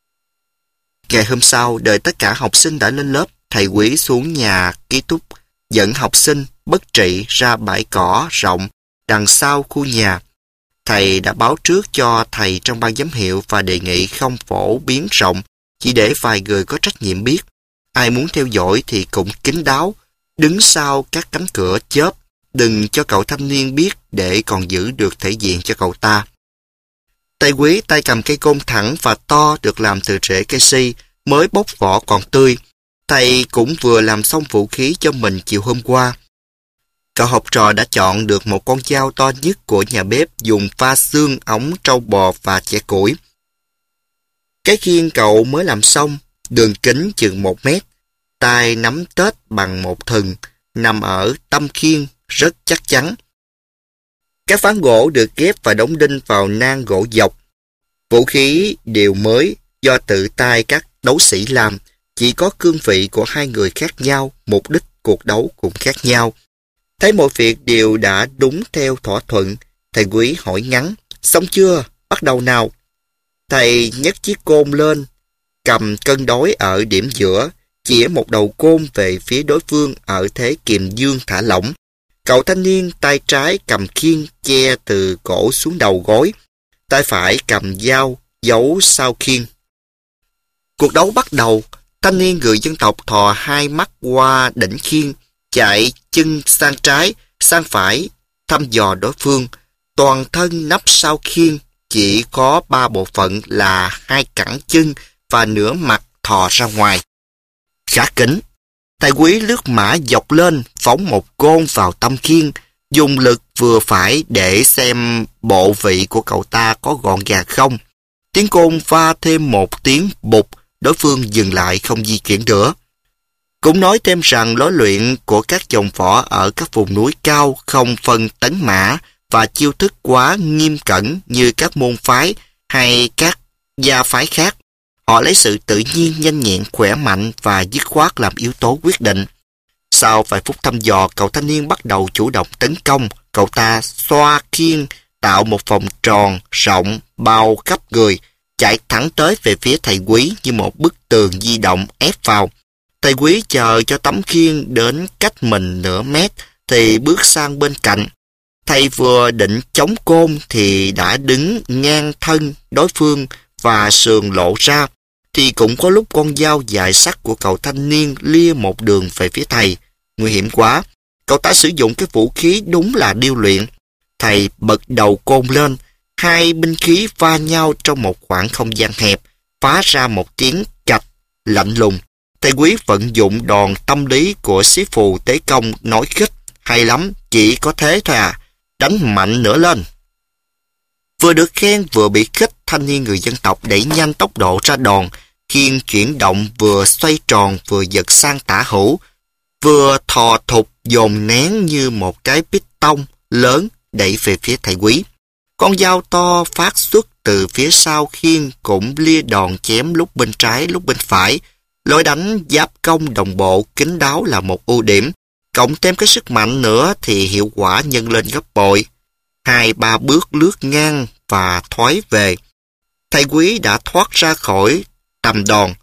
Ngày hôm sau, đợi tất cả học sinh đã lên lớp, thầy quý xuống nhà ký túc, dẫn học sinh bất trị ra bãi cỏ rộng đằng sau khu nhà. Thầy đã báo trước cho thầy trong ban giám hiệu và đề nghị không phổ biến rộng, chỉ để vài người có trách nhiệm biết. Ai muốn theo dõi thì cũng kín đáo, đứng sau các cánh cửa chớp, đừng cho cậu thanh niên biết để còn giữ được thể diện cho cậu ta. Thầy quý tay cầm cây côn thẳng và to được làm từ rễ cây si, mới bóc vỏ còn tươi. Thầy cũng vừa làm xong vũ khí cho mình chiều hôm qua. Cậu học trò đã chọn được một con dao to nhất của nhà bếp dùng pha xương ống trâu bò và chẻ củi. Cái khiên cậu mới làm xong, đường kính chừng một mét, tay nắm tết bằng một thừng, nằm ở tâm khiên rất chắc chắn. Các ván gỗ được ghép và đóng đinh vào nang gỗ dọc. Vũ khí đều mới do tự tay các đấu sĩ làm, chỉ có cương vị của hai người khác nhau, mục đích cuộc đấu cũng khác nhau. Thấy mọi việc đều đã đúng theo thỏa thuận, thầy quý hỏi ngắn, xong chưa, bắt đầu nào. Thầy nhấc chiếc côn lên, cầm cân đối ở điểm giữa, chĩa một đầu côn về phía đối phương ở thế kiềm dương thả lỏng. Cậu thanh niên tay trái cầm khiên che từ cổ xuống đầu gối, tay phải cầm dao giấu sau khiên. Cuộc đấu bắt đầu. Thanh niên người dân tộc thò hai mắt qua đỉnh khiên, chạy chân sang trái, sang phải, thăm dò đối phương. Toàn thân nấp sau khiên, chỉ có ba bộ phận là hai cẳng chân và nửa mặt thò ra ngoài. Khá kín. Thầy quý lướt mã dọc lên, phóng một côn vào tâm khiên, dùng lực vừa phải để xem bộ vị của cậu ta có gọn gàng không. Tiếng côn va thêm một tiếng bụp, đối phương dừng lại không di chuyển nữa. Cũng nói thêm rằng lối luyện của các dòng võ ở các vùng núi cao không phân tấn mã và chiêu thức quá nghiêm cẩn như các môn phái hay các gia phái khác. Họ lấy sự tự nhiên, nhanh nhẹn, khỏe mạnh và dứt khoát làm yếu tố quyết định. Sau vài phút thăm dò, cậu thanh niên bắt đầu chủ động tấn công. Cậu ta xoa khiên, tạo một vòng tròn rộng bao khắp người, chạy thẳng tới về phía thầy quý như một bức tường di động ép vào. Thầy quý chờ cho tấm khiên đến cách mình nửa mét thì bước sang bên cạnh. Thầy vừa định chống côn thì đã đứng ngang thân đối phương và sườn lộ ra, thì cũng có lúc con dao dài sắc của cậu thanh niên lia một đường về phía thầy. Nguy hiểm quá, cậu ta sử dụng cái vũ khí đúng là điêu luyện. Thầy bật đầu côn lên, hai binh khí va nhau trong một khoảng không gian hẹp, phá ra một tiếng cạch lạnh lùng. Thầy quý vận dụng đòn tâm lý của sĩ phù tế công, nói khích, hay lắm, chỉ có thế thôi à, đánh mạnh nữa lên. Vừa được khen vừa bị khích, thanh niên người dân tộc đẩy nhanh tốc độ ra đòn, khiên chuyển động vừa xoay tròn vừa giật sang tả hữu, vừa thò thục dồn nén như một cái piston lớn đẩy về phía thầy quý. Con dao to phát xuất từ phía sau khiên cũng lia đòn chém lúc bên trái lúc bên phải. Lối đánh giáp công đồng bộ kín đáo là một ưu điểm, cộng thêm cái sức mạnh nữa thì hiệu quả nhân lên gấp bội. Hai ba bước lướt ngang và thoái về. Thầy quý đã thoát ra khỏi tầm đòn.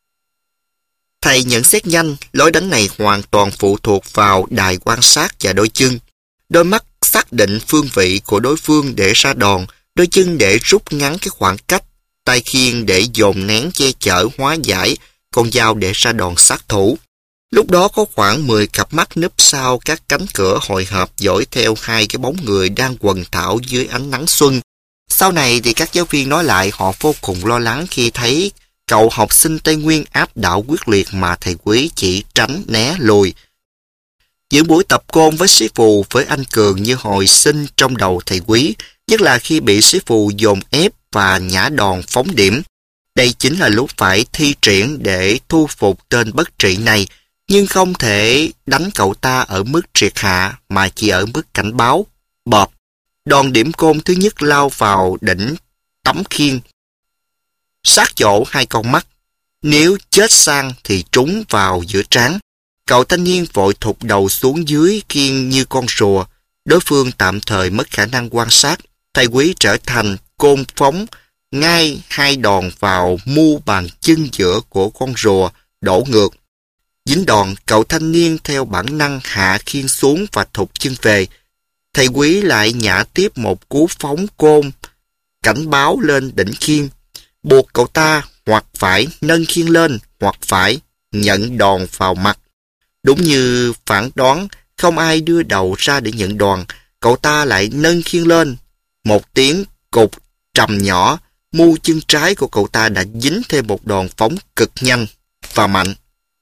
Thầy nhận xét nhanh, lối đánh này hoàn toàn phụ thuộc vào đài quan sát và đôi chân. Đôi mắt xác định phương vị của đối phương để ra đòn, đôi chân để rút ngắn cái khoảng cách, tay khiên để dồn nén che chở hóa giải, con dao để ra đòn sát thủ. Lúc đó có khoảng mười cặp mắt núp sau các cánh cửa hồi hộp dõi theo hai cái bóng người đang quần thảo dưới ánh nắng xuân. Sau này thì các giáo viên nói lại họ vô cùng lo lắng khi thấy cậu học sinh Tây Nguyên áp đảo quyết liệt mà thầy quý chỉ tránh né lùi. Những buổi tập côn với sĩ phù với anh Cường như hồi sinh trong đầu thầy quý, nhất là khi bị sĩ phù dồn ép và nhả đòn phóng điểm. Đây chính là lúc phải thi triển để thu phục tên bất trị này, nhưng không thể đánh cậu ta ở mức triệt hạ mà chỉ ở mức cảnh báo, bọp. Đòn điểm côn thứ nhất lao vào đỉnh tấm khiên, sát chỗ hai con mắt. Nếu chết sang thì trúng vào giữa trán. Cậu thanh niên vội thụt đầu xuống dưới khiên như con rùa. Đối phương tạm thời mất khả năng quan sát. Thầy Quý trở thành côn phóng ngay hai đòn vào mu bàn chân giữa của con rùa đổ ngược. Dính đòn, cậu thanh niên theo bản năng hạ khiên xuống và thụt chân về. Thầy Quý lại nhả tiếp một cú phóng côn cảnh báo lên đỉnh khiên, buộc cậu ta hoặc phải nâng khiên lên hoặc phải nhận đòn vào mặt. Đúng như phản đoán, không ai đưa đầu ra để nhận đòn, cậu ta lại nâng khiên lên. Một tiếng cục trầm nhỏ, mu chân trái của cậu ta đã dính thêm một đòn phóng cực nhanh và mạnh,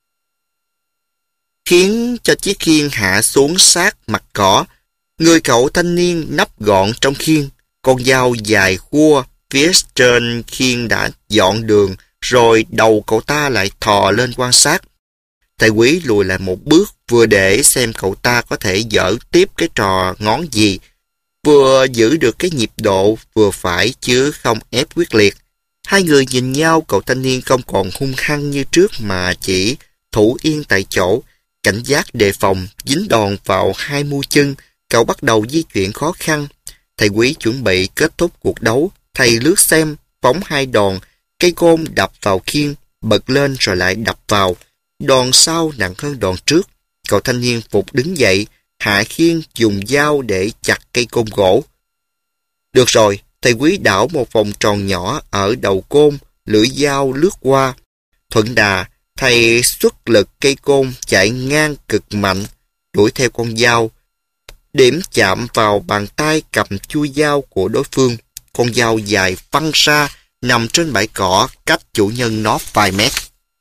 khiến cho chiếc khiên hạ xuống sát mặt cỏ. Người cậu thanh niên nấp gọn trong khiên, con dao dài khua phía trên khiên đã dọn đường, rồi đầu cậu ta lại thò lên quan sát. Thầy Quý lùi lại một bước, vừa để xem cậu ta có thể dở tiếp cái trò ngón gì, vừa giữ được cái nhịp độ vừa phải chứ không ép quyết liệt. Hai người nhìn nhau, cậu thanh niên không còn hung hăng như trước mà chỉ thủ yên tại chỗ, cảnh giác đề phòng. Dính đòn vào hai mu chân, cậu bắt đầu di chuyển khó khăn. Thầy Quý chuẩn bị kết thúc cuộc đấu. Thầy lướt xem, phóng hai đòn, cây côn đập vào khiên, bật lên rồi lại đập vào. Đòn sau nặng hơn đòn trước. Cậu thanh niên phục đứng dậy, hạ khiên dùng dao để chặt cây côn gỗ. Được rồi, thầy Quý đảo một vòng tròn nhỏ ở đầu côn, lưỡi dao lướt qua. Thuận đà, thầy xuất lực cây côn chạy ngang cực mạnh, đuổi theo con dao. Điểm chạm vào bàn tay cầm chui dao của đối phương. Con dao dài văng ra, nằm trên bãi cỏ cách chủ nhân nó vài mét.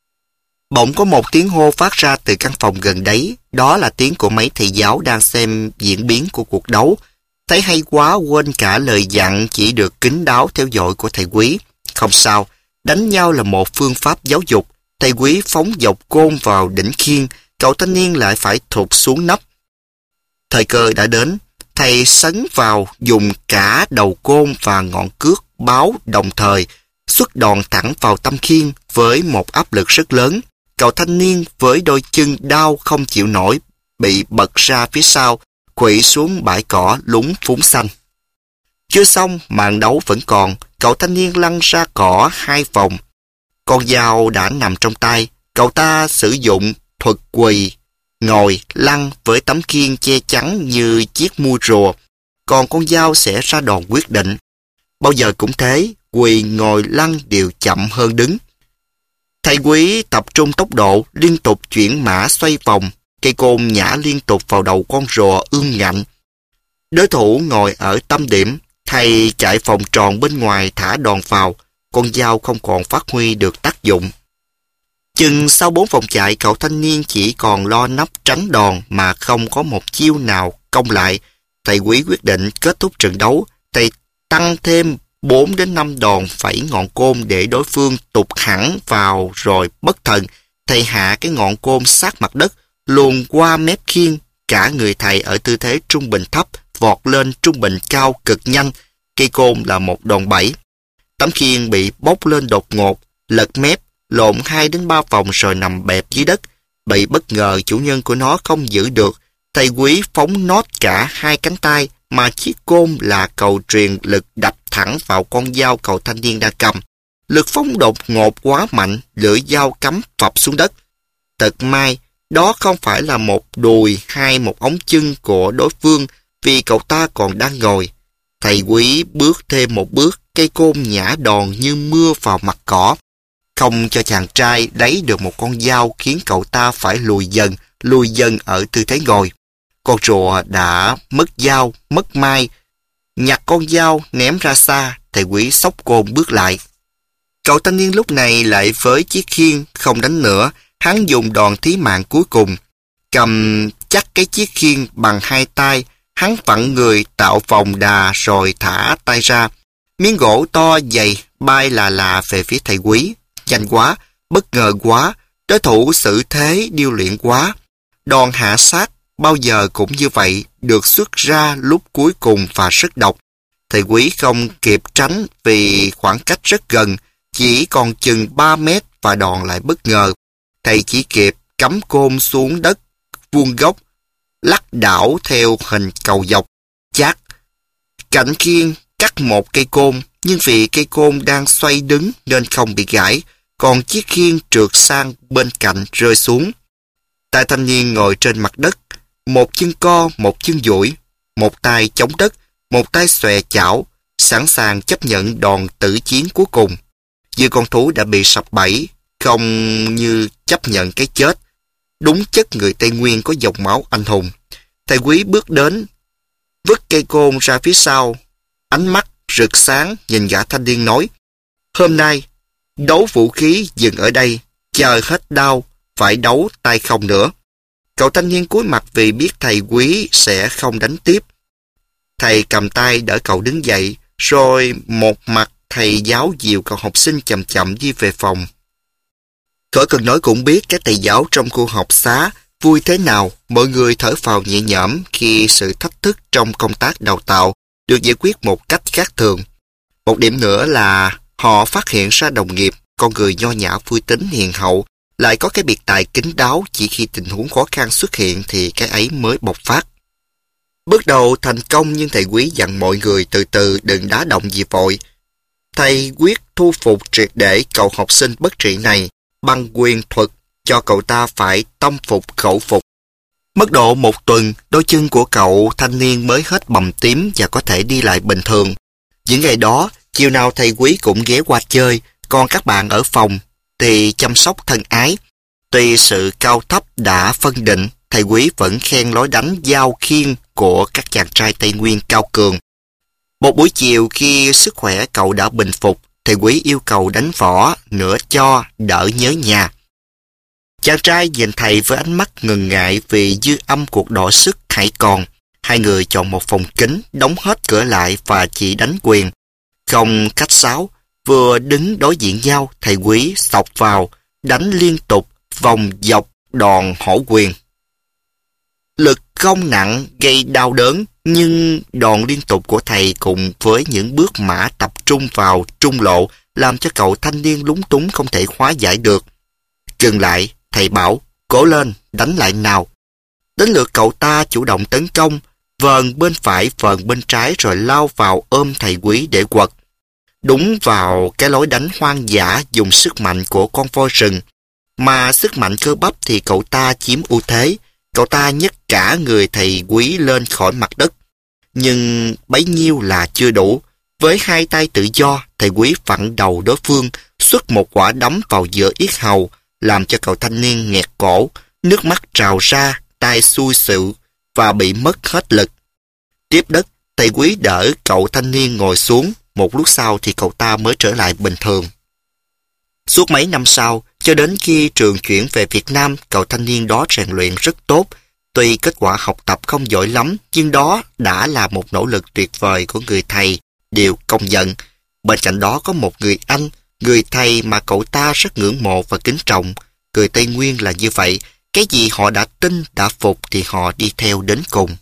Bỗng có một tiếng hô phát ra từ căn phòng gần đấy. Đó là tiếng của mấy thầy giáo đang xem diễn biến của cuộc đấu. Thấy hay quá, quên cả lời dặn chỉ được kín đáo theo dõi của thầy Quý. Không sao, đánh nhau là một phương pháp giáo dục. Thầy Quý phóng dọc côn vào đỉnh khiên, cậu thanh niên lại phải thụt xuống nấp. Thời cơ đã đến, thầy sấn vào dùng cả đầu côn và ngọn cước báo đồng thời, xuất đòn thẳng vào tâm khiên với một áp lực rất lớn. Cậu thanh niên với đôi chân đau không chịu nổi, bị bật ra phía sau, quỵ xuống bãi cỏ lúng phúng xanh. Chưa xong, màn đấu vẫn còn, cậu thanh niên lăn ra cỏ hai vòng. Con dao đã nằm trong tay, cậu ta sử dụng thuật quỳ, ngồi, lăn với tấm khiên che chắn như chiếc mui rùa, còn con dao sẽ ra đòn quyết định. Bao giờ cũng thế, quỳ, ngồi, lăn đều chậm hơn đứng. Thầy Quý tập trung tốc độ, liên tục chuyển mã xoay vòng, cây côn nhả liên tục vào đầu con rùa ương ngạnh. Đối thủ ngồi ở tâm điểm, thầy chạy vòng tròn bên ngoài thả đòn vào, con dao không còn phát huy được tác dụng. Chừng sau bốn vòng chạy, cậu thanh niên chỉ còn lo nấp tránh đòn mà không có một chiêu nào công lại. Thầy Quý quyết định kết thúc trận đấu. Thầy tăng thêm bốn đến năm đòn phẩy ngọn côn để đối phương tụt hẳn vào rồi bất thần. Thầy hạ cái ngọn côn sát mặt đất, luồn qua mép khiên. Cả người thầy ở tư thế trung bình thấp, vọt lên trung bình cao cực nhanh. Cây côn là một đòn bẩy. Tấm khiên bị bốc lên đột ngột, lật mép, lộn hai đến ba vòng rồi nằm bẹp dưới đất. Bị bất ngờ chủ nhân của nó không giữ được. Thầy Quý phóng nót cả hai cánh tay, mà chiếc côn là cầu truyền lực đập thẳng vào con dao cậu thanh niên đã cầm. Lực phóng đột ngột quá mạnh, lưỡi dao cắm phập xuống đất. Tật may, đó không phải là một đùi hay một ống chân của đối phương, vì cậu ta còn đang ngồi. Thầy Quý bước thêm một bước, cây côn nhả đòn như mưa vào mặt cỏ. Không cho chàng trai lấy được một con dao khiến cậu ta phải lùi dần, lùi dần ở tư thế ngồi. Con rùa đã mất dao, mất mai. Nhặt con dao ném ra xa, thầy Quý xốc côn bước lại. Cậu thanh niên lúc này lại với chiếc khiên, không đánh nữa. Hắn dùng đòn thí mạng cuối cùng. Cầm chắc cái chiếc khiên bằng hai tay, hắn vặn người tạo vòng đà rồi thả tay ra. Miếng gỗ to dày bay là là về phía thầy Quý. Nhanh quá, bất ngờ quá, đối thủ xử thế điêu luyện quá. Đòn hạ sát bao giờ cũng như vậy, được xuất ra lúc cuối cùng và rất độc. Thầy Quý không kịp tránh vì khoảng cách rất gần, chỉ còn chừng ba mét và đòn lại bất ngờ. Thầy chỉ kịp cắm côn xuống đất vuông góc, lắc đảo theo hình cầu dọc. Chát, cạnh khiên cắt một cây côn, nhưng vì cây côn đang xoay đứng nên không bị gãy, còn chiếc khiên trượt sang bên cạnh rơi xuống. Tay thanh niên ngồi trên mặt đất, một chân co, một chân duỗi, một tay chống đất, một tay xòe chảo, sẵn sàng chấp nhận đòn tử chiến cuối cùng. Như con thú đã bị sập bẫy, không như chấp nhận cái chết. Đúng chất người Tây Nguyên có dòng máu anh hùng. Thầy Quý bước đến, vứt cây côn ra phía sau, ánh mắt rực sáng nhìn gã thanh niên nói: "Hôm nay, đấu vũ khí dừng ở đây, chờ hết đau, phải đấu tay không nữa." Cậu thanh niên cúi mặt vì biết thầy Quý sẽ không đánh tiếp. Thầy cầm tay đỡ cậu đứng dậy, rồi một mặt thầy giáo dìu cậu học sinh chậm chậm đi về phòng. Khỏi cần nói cũng biết các thầy giáo trong khu học xá vui thế nào. Mọi người thở phào nhẹ nhõm khi sự thách thức trong công tác đào tạo được giải quyết một cách khác thường. Một điểm nữa là họ phát hiện ra đồng nghiệp, con người nho nhã vui tính hiền hậu, lại có cái biệt tài kín đáo, chỉ khi tình huống khó khăn xuất hiện thì cái ấy mới bộc phát. Bước đầu thành công, nhưng thầy Quý dặn mọi người từ từ đừng đá động gì vội. Thầy quyết thu phục triệt để cậu học sinh bất trị này bằng quyền thuật, cho cậu ta phải tâm phục khẩu phục. Mất độ một tuần, đôi chân của cậu thanh niên mới hết bầm tím và có thể đi lại bình thường. Những ngày đó, chiều nào thầy Quý cũng ghé qua chơi, còn các bạn ở phòng thì chăm sóc thân ái. Tuy sự cao thấp đã phân định, thầy Quý vẫn khen lối đánh giao khiên của các chàng trai Tây Nguyên cao cường. Một buổi chiều khi sức khỏe cậu đã bình phục, thầy Quý yêu cầu đánh võ nữa cho đỡ nhớ nhà. Chàng trai nhìn thầy với ánh mắt ngần ngại vì dư âm cuộc đọ sức hãy còn. Hai người chọn một phòng kín, đóng hết cửa lại và chỉ đánh quyền. Không khách sáo, vừa đứng đối diện nhau, thầy Quý xộc vào, đánh liên tục, vòng dọc đòn hổ quyền. Lực không nặng gây đau đớn, nhưng đòn liên tục của thầy cùng với những bước mã tập trung vào trung lộ làm cho cậu thanh niên lúng túng không thể hóa giải được. Dừng lại, thầy bảo: "Cố lên, đánh lại nào." Đến lượt cậu ta chủ động tấn công, vờn bên phải vờn bên trái rồi lao vào ôm thầy Quý để quật. Đúng vào cái lối đánh hoang dã dùng sức mạnh của con voi rừng, mà sức mạnh cơ bắp thì cậu ta chiếm ưu thế. Cậu ta nhấc cả người thầy Quý lên khỏi mặt đất. Nhưng bấy nhiêu là chưa đủ. Với hai tay tự do, thầy Quý vặn đầu đối phương, xuất một quả đấm vào giữa yết hầu, làm cho cậu thanh niên nghẹt cổ, nước mắt trào ra, tay xui xự và bị mất hết lực. Tiếp đất, thầy Quý đỡ cậu thanh niên ngồi xuống. Một lúc sau thì cậu ta mới trở lại bình thường. Suốt mấy năm sau, cho đến khi trường chuyển về Việt Nam, cậu thanh niên đó rèn luyện rất tốt. Tuy kết quả học tập không giỏi lắm, nhưng đó đã là một nỗ lực tuyệt vời của người thầy, đều công nhận. Bên cạnh đó có một người anh, người thầy mà cậu ta rất ngưỡng mộ và kính trọng. Người Tây Nguyên là như vậy, cái gì họ đã tin, đã phục thì họ đi theo đến cùng.